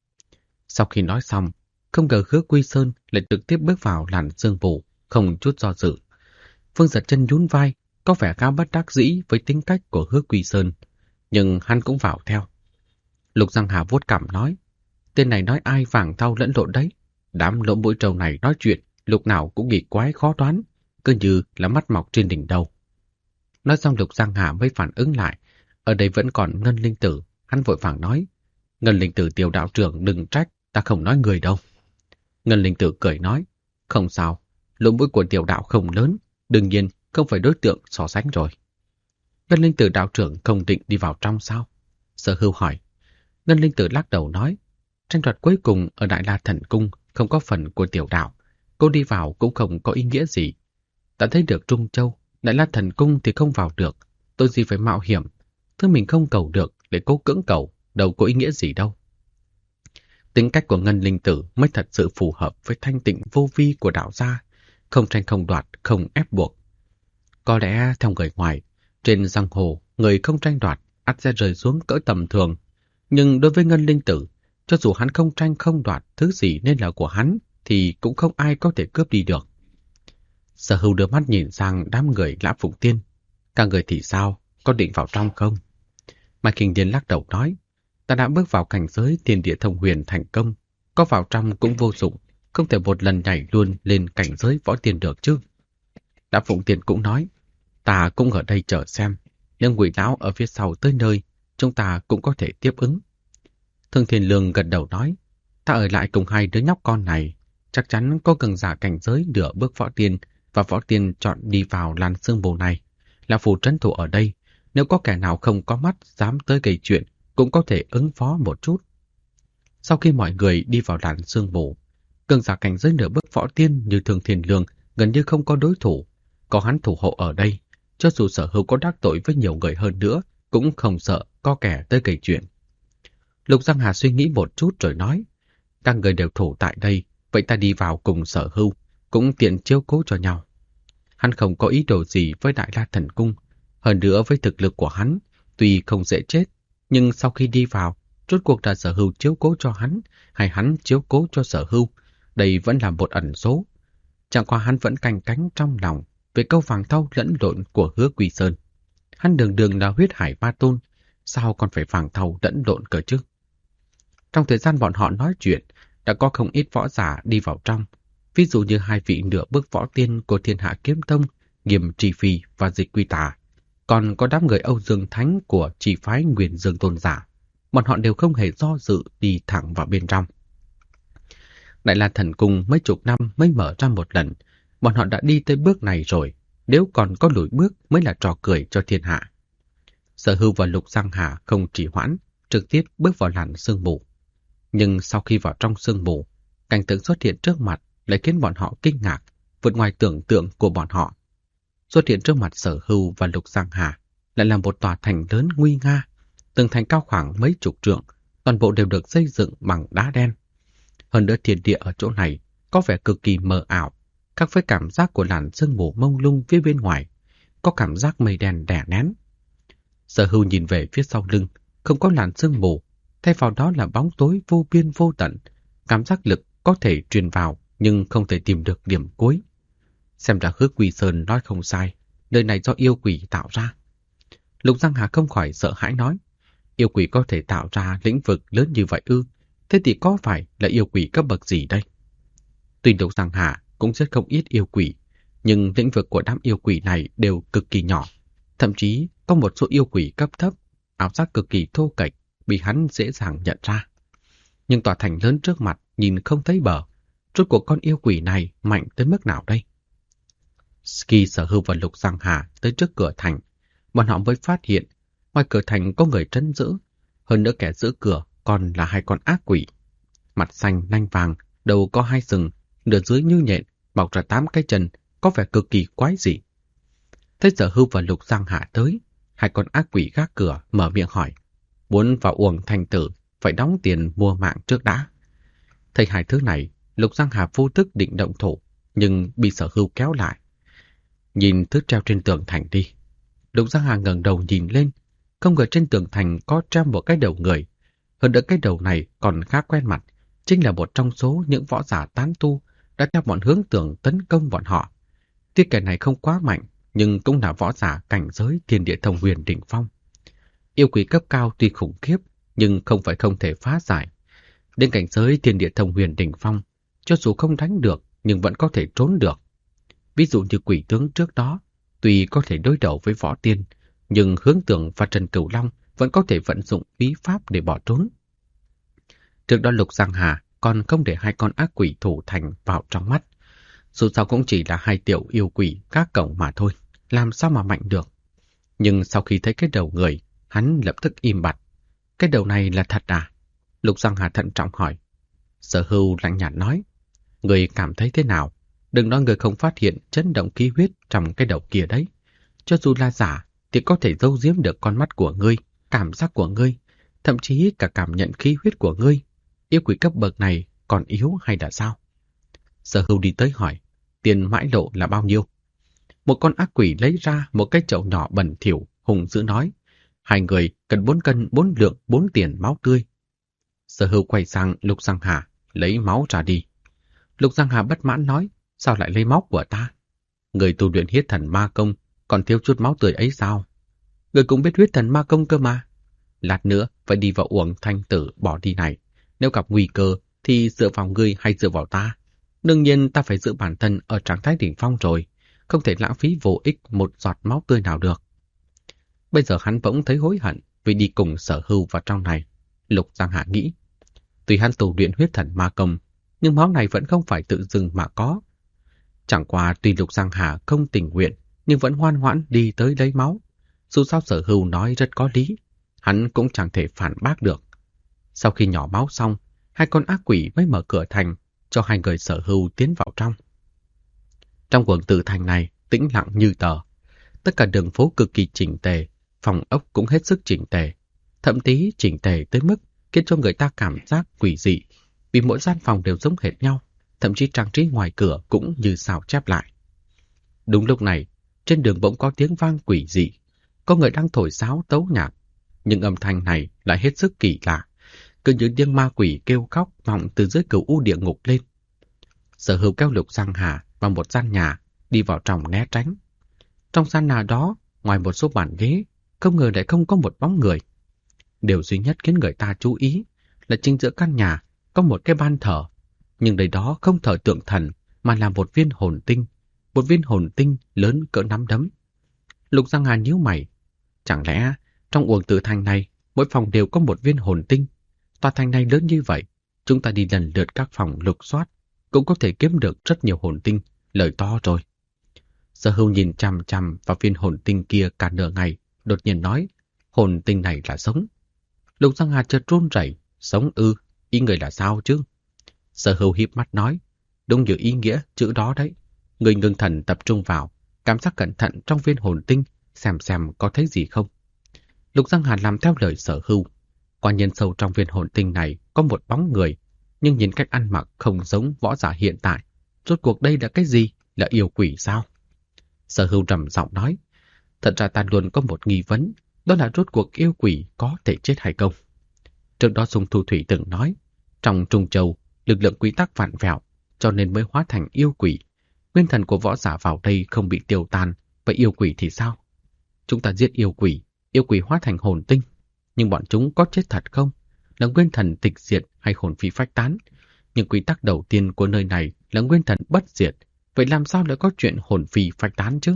Sau khi nói xong, không ngờ Hứa Quy Sơn lại trực tiếp bước vào làn sương mù, không chút do dự. Phương Giật Chân nhún vai, có vẻ khá bất đắc dĩ với tính cách của Hứa Quy Sơn, nhưng hắn cũng vào theo. Lục Giang Hà vuốt cằm nói, tên này nói ai vàng thau lẫn lộn đấy. Đám lỗ mũi trâu này nói chuyện, lúc nào cũng kỳ quái khó đoán, cứ như là mắt mọc trên đỉnh đầu. Nói xong Lục Giang Hà mới phản ứng lại, ở đây vẫn còn Ngân Linh Tử, hắn vội vàng nói, Ngân Linh Tử tiểu đạo trưởng đừng trách, ta không nói người đâu. Ngân Linh Tử cười nói, không sao, lỗ mũi của tiểu đạo không lớn, đương nhiên không phải đối tượng so sánh rồi. Ngân Linh Tử đạo trưởng không định đi vào trong sao? Sở Hưu hỏi. Ngân Linh Tử lắc đầu nói, tranh đoạt cuối cùng ở Đại La Thần Cung không có phần của tiểu đạo, cô đi vào cũng không có ý nghĩa gì. Đã thấy được Trung Châu, Đại La Thần Cung thì không vào được, tôi gì phải mạo hiểm, thứ mình không cầu được để cố cưỡng cầu, đâu có ý nghĩa gì đâu. Tính cách của Ngân Linh Tử mới thật sự phù hợp với thanh tịnh vô vi của đạo gia, không tranh không đoạt, không ép buộc. Có lẽ theo người ngoài, trên giang hồ, người không tranh đoạt ắt sẽ rơi xuống cỡ tầm thường. Nhưng đối với Ngân Linh Tử, cho dù hắn không tranh không đoạt thứ gì nên là của hắn, thì cũng không ai có thể cướp đi được. Sở Hưu đưa mắt nhìn sang đám người Lã Phụng Tiên. Các người thì sao? Có định vào trong không? Mai Kinh Điền lắc đầu nói, ta đã bước vào cảnh giới thiên địa thông huyền thành công. Có vào trong cũng vô dụng, không thể một lần nhảy luôn lên cảnh giới võ tiên được chứ. Lã Phụng Tiên cũng nói, ta cũng ở đây chờ xem. Nếu Ngụy Lão ở phía sau tới nơi, chúng ta cũng có thể tiếp ứng. Thương Thiên Lương gật đầu nói, ta ở lại cùng hai đứa nhóc con này, chắc chắn có cường giả cảnh giới nửa bước võ tiên và võ tiên chọn đi vào làn sương mù này. Là phù trấn thủ ở đây, nếu có kẻ nào không có mắt dám tới gây chuyện, cũng có thể ứng phó một chút. Sau khi mọi người đi vào làn sương mù, cường giả cảnh giới nửa bước võ tiên như Thương Thiên Lương gần như không có đối thủ. Có hắn thủ hộ ở đây, cho dù Sở Hữu có đắc tội với nhiều người hơn nữa, cũng không sợ có kẻ tới gây chuyện. Lục Giang Hà suy nghĩ một chút rồi nói, các người đều thủ tại đây, vậy ta đi vào cùng Sở Hữu, cũng tiện chiếu cố cho nhau. Hắn không có ý đồ gì với Đại La Thần Cung, hơn nữa với thực lực của hắn, tuy không dễ chết, nhưng sau khi đi vào, rốt cuộc là Sở Hữu chiếu cố cho hắn, hay hắn chiếu cố cho Sở Hữu, đây vẫn là một ẩn số. Chẳng qua hắn vẫn canh cánh trong lòng về câu vàng thau lẫn lộn của Hứa Quỳ Sơn. Hắn đường đường là huyết hải ma tôn, sao còn phải vàng thau lẫn lộn cơ chứ? Trong thời gian bọn họ nói chuyện, đã có không ít võ giả đi vào trong, ví dụ như hai vị nửa bước võ tiên của Thiên Hạ Kiếm Tông, Nghiêm Trì Phi và Dịch Quy Tà, còn có đám người Âu Dương Thánh của chỉ phái Nguyên Dương Tôn Giả. Bọn họ đều không hề do dự đi thẳng vào bên trong. Đại La Thần Cung mấy chục năm mới mở ra một lần, bọn họ đã đi tới bước này rồi, nếu còn có lùi bước mới là trò cười cho thiên hạ. Sở Hưu và Lục Giang Hà không trì hoãn, trực tiếp bước vào làn sương mù. Nhưng sau khi vào trong sương mù, cảnh tượng xuất hiện trước mặt lại khiến bọn họ kinh ngạc, vượt ngoài tưởng tượng của bọn họ. Xuất hiện trước mặt Sở Hưu và Lục Giang Hà lại là một tòa thành lớn nguy nga, tường thành cao khoảng mấy chục trượng, toàn bộ đều được xây dựng bằng đá đen. Hơn nữa thiên địa ở chỗ này có vẻ cực kỳ mờ ảo, khác với cảm giác của làn sương mù mông lung phía bên ngoài, có cảm giác mây đen đè nén. Sở Hưu nhìn về phía sau lưng, không có làn sương mù, thay vào đó là bóng tối vô biên vô tận, cảm giác lực có thể truyền vào nhưng không thể tìm được điểm cuối. Xem ra Hứa Quỳ Sơn nói không sai, nơi này do yêu quỷ tạo ra. Lục Giang Hà không khỏi sợ hãi nói, yêu quỷ có thể tạo ra lĩnh vực lớn như vậy ư? Thế thì có phải là yêu quỷ cấp bậc gì đây? Tuy Lục Giang Hà cũng rất không ít yêu quỷ, nhưng lĩnh vực của đám yêu quỷ này đều cực kỳ nhỏ. Thậm chí có một số yêu quỷ cấp thấp, ảo giác cực kỳ thô kệch, bị hắn dễ dàng nhận ra. Nhưng tòa thành lớn trước mặt nhìn không thấy bờ, rốt cuộc con yêu quỷ này mạnh tới mức nào đây? Khi Sở Hưu và Lục Giang Hà tới trước cửa thành, bọn họ mới phát hiện ngoài cửa thành có người trấn giữ, hơn nữa kẻ giữ cửa còn là hai con ác quỷ. Mặt xanh nanh vàng, đầu có hai sừng, nửa dưới như nhện, bọc ra 8 cái chân, có vẻ cực kỳ quái dị. Thấy Sở Hưu và Lục Giang Hà tới, hai con ác quỷ gác cửa mở miệng hỏi, muốn vào uổng thành tử phải đóng tiền mua mạng trước đã. Thấy hai thứ này, Lục Giang Hà vô thức định động thủ, nhưng bị Sở Hưu kéo lại. Nhìn thứ treo trên tường thành đi. Lục Giang Hà ngẩng đầu nhìn lên, không ngờ trên tường thành có treo một cái đầu người. Hơn nữa cái đầu này còn khá quen mặt, chính là một trong số những võ giả tán tu đã theo bọn Hướng Tưởng tấn công bọn họ. Tuy kẻ này không quá mạnh, nhưng cũng là võ giả cảnh giới thiên địa thông huyền đỉnh phong. Yêu quỷ cấp cao tuy khủng khiếp, nhưng không phải không thể phá giải. Đến cảnh giới thiên địa thông huyền đỉnh phong, cho dù không đánh được, nhưng vẫn có thể trốn được. Ví dụ như quỷ tướng trước đó, tuy có thể đối đầu với võ tiên, nhưng Hướng Tưởng và Trần Cửu Long vẫn có thể vận dụng bí pháp để bỏ trốn. Trước đó Lục Giang Hà còn không để hai con ác quỷ thủ thành vào trong mắt. Dù sao cũng chỉ là hai tiểu yêu quỷ các cổng mà thôi, làm sao mà mạnh được. Nhưng sau khi thấy cái đầu người, hắn lập tức im bặt. Cái đầu này là thật à? Lục Giang Hà thận trọng hỏi. Sở Hưu lạnh nhạt nói, người cảm thấy thế nào? Đừng nói người không phát hiện chấn động khí huyết trong cái đầu kia đấy. Cho dù là giả, thì có thể giấu giếm được con mắt của ngươi, cảm giác của ngươi. thậm chí cả cảm nhận khí huyết của ngươi. Yêu quỷ cấp bậc này còn yếu hay là sao? Sở Hưu đi tới hỏi, tiền mãi lộ là bao nhiêu? Một con ác quỷ lấy ra một cái chậu nhỏ bẩn thỉu, hùng dữ nói, 2 người cần 4 cân 4 lượng 4 tiền máu tươi. Sở Hưu quay sang Lục Giang Hà, lấy máu ra đi. Lục Giang Hà bất mãn nói, sao lại lấy máu của ta? Người tu luyện huyết thần ma công, còn thiếu chút máu tươi ấy sao? Người cũng biết huyết thần ma công cơ mà. Lát nữa phải đi vào uổng thanh tử bỏ đi này. Nếu gặp nguy cơ thì dựa vào ngươi hay dựa vào ta? Đương nhiên ta phải giữ bản thân ở trạng thái đỉnh phong rồi, không thể lãng phí vô ích một giọt máu tươi nào được. Bây giờ hắn bỗng thấy hối hận vì đi cùng Sở Hưu vào trong này. Lục Giang Hạ nghĩ, tuy hắn tu luyện huyết thần ma công, nhưng máu này vẫn không phải tự dưng mà có. Chẳng qua tuy Lục Giang Hà không tình nguyện, nhưng vẫn ngoan ngoãn đi tới lấy máu. Dù sao Sở Hưu nói rất có lý, hắn cũng chẳng thể phản bác được. Sau khi nhỏ máu xong, 2 con ác quỷ mới mở cửa thành cho 2 người Sở Hưu tiến vào trong. Trong quận tử thành này tĩnh lặng như tờ. Tất cả đường phố cực kỳ chỉnh tề, phòng ốc cũng hết sức chỉnh tề. Thậm chí chỉnh tề tới mức khiến cho người ta cảm giác quỷ dị, vì mỗi gian phòng đều giống hệt nhau, thậm chí trang trí ngoài cửa cũng như sao chép lại. Đúng lúc này, trên đường bỗng có tiếng vang quỷ dị. Có người đang thổi sáo tấu nhạc, nhưng âm thanh này lại hết sức kỳ lạ, cứ như tiếng ma quỷ kêu khóc vọng từ dưới cửu u địa ngục lên. Sở Hưu kéo Lục Giang Hà vào một gian nhà, đi vào trong né tránh. Trong gian nhà đó, ngoài một số bàn ghế, không ngờ lại không có một bóng người. Điều duy nhất khiến người ta chú ý là chính giữa căn nhà có một cái ban thờ, nhưng nơi đó không thờ tượng thần mà là một viên hồn tinh lớn cỡ nắm đấm. Lục Giang Hà nhíu mày, chẳng lẽ trong uổng tử thành này mỗi phòng đều có một viên hồn tinh? Tòa thành này lớn như vậy, chúng ta đi lần lượt các phòng lục soát cũng có thể kiếm được rất nhiều hồn tinh, lời to rồi. Sở Hưu nhìn chằm chằm vào viên hồn tinh kia cả nửa ngày, đột nhiên nói, hồn tinh này là sống. Lục Giang Hà chợt run rẩy, sống ư, ý người là sao chứ? Sở Hưu híp mắt nói, đúng như ý nghĩa chữ đó đấy. Người ngưng thần tập trung vào, cảm giác cẩn thận trong viên hồn tinh, xem có thấy gì không. Lục Giang Hà làm theo lời Sở Hưu. Quả nhiên sâu trong viên hồn tinh này có một bóng người, nhưng nhìn cách ăn mặc không giống võ giả hiện tại. Rốt cuộc đây là cái gì? Là yêu quỷ sao? Sở Hưu trầm giọng nói, thật ra ta luôn có một nghi vấn, đó là rốt cuộc yêu quỷ có thể chết hay không? Trước đó Sung Thu Thủy từng nói, trong Trung Châu, lực lượng quy tắc vặn vẹo, cho nên mới hóa thành yêu quỷ. Nguyên thần của võ giả vào đây không bị tiêu tan, vậy yêu quỷ thì sao? Chúng ta giết yêu quỷ hóa thành hồn tinh, nhưng bọn chúng có chết thật không? Là nguyên thần tịch diệt hay hồn phi phách tán? Nhưng quy tắc đầu tiên của nơi này là nguyên thần bất diệt, vậy làm sao lại có chuyện hồn phi phách tán chứ?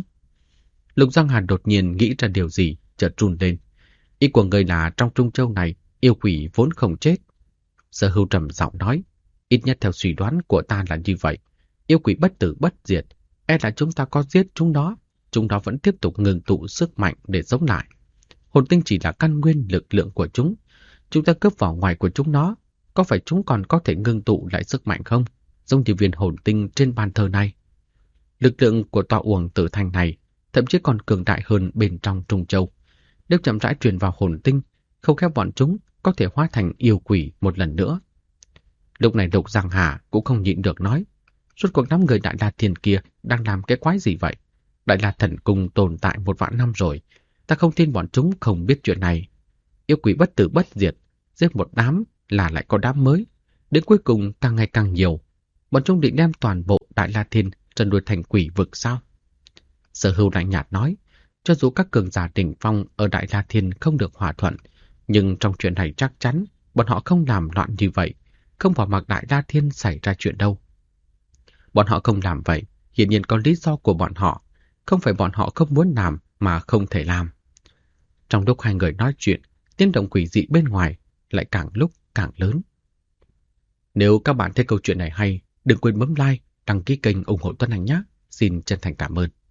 Lục Giang Hà đột nhiên nghĩ ra điều gì, chợt run lên. Ý của người là trong Trung Châu này, yêu quỷ vốn không chết. Sở Hưu trầm giọng nói, ít nhất theo suy đoán của ta là như vậy. Yêu quỷ bất tử bất diệt, e là chúng ta có giết chúng nó vẫn tiếp tục ngừng tụ sức mạnh để sống lại. Hồn tinh chỉ là căn nguyên lực lượng của chúng ta cướp vào ngoài của chúng nó, có phải chúng còn có thể ngưng tụ lại sức mạnh không? Giống như viên hồn tinh trên bàn thờ này. Lực lượng của tòa uổng tử thành này thậm chí còn cường đại hơn bên trong Trung Châu. Nếu chậm rãi truyền vào hồn tinh, không khéo bọn chúng có thể hóa thành yêu quỷ một lần nữa. Lúc này Lục Giang Hà cũng không nhịn được nói, suốt cuộc 5 người Đại La Thiên kia đang làm cái quái gì vậy? Đại La Thần Cung tồn tại 1 vạn năm rồi, ta không tin bọn chúng không biết chuyện này. Yêu quỷ bất tử bất diệt, giết một đám là lại có đám mới, đến cuối cùng càng ngày càng nhiều. Bọn chúng định đem toàn bộ Đại La Thiên trần đuổi thành quỷ vực sao? Sở Hưu lạnh nhạt nói, cho dù các cường giả đỉnh phong ở Đại La Thiên không được hòa thuận, nhưng trong chuyện này chắc chắn bọn họ không làm loạn như vậy, không bỏ mặc Đại La Thiên xảy ra chuyện đâu. Bọn họ không làm vậy, hiển nhiên có lý do của bọn họ, không phải bọn họ không muốn làm mà không thể làm. Trong lúc 2 người nói chuyện, tiếng động quỷ dị bên ngoài lại càng lúc càng lớn. Nếu các bạn thấy câu chuyện này hay, đừng quên bấm like, đăng ký kênh ủng hộ Tuấn Anh nhé. Xin chân thành cảm ơn.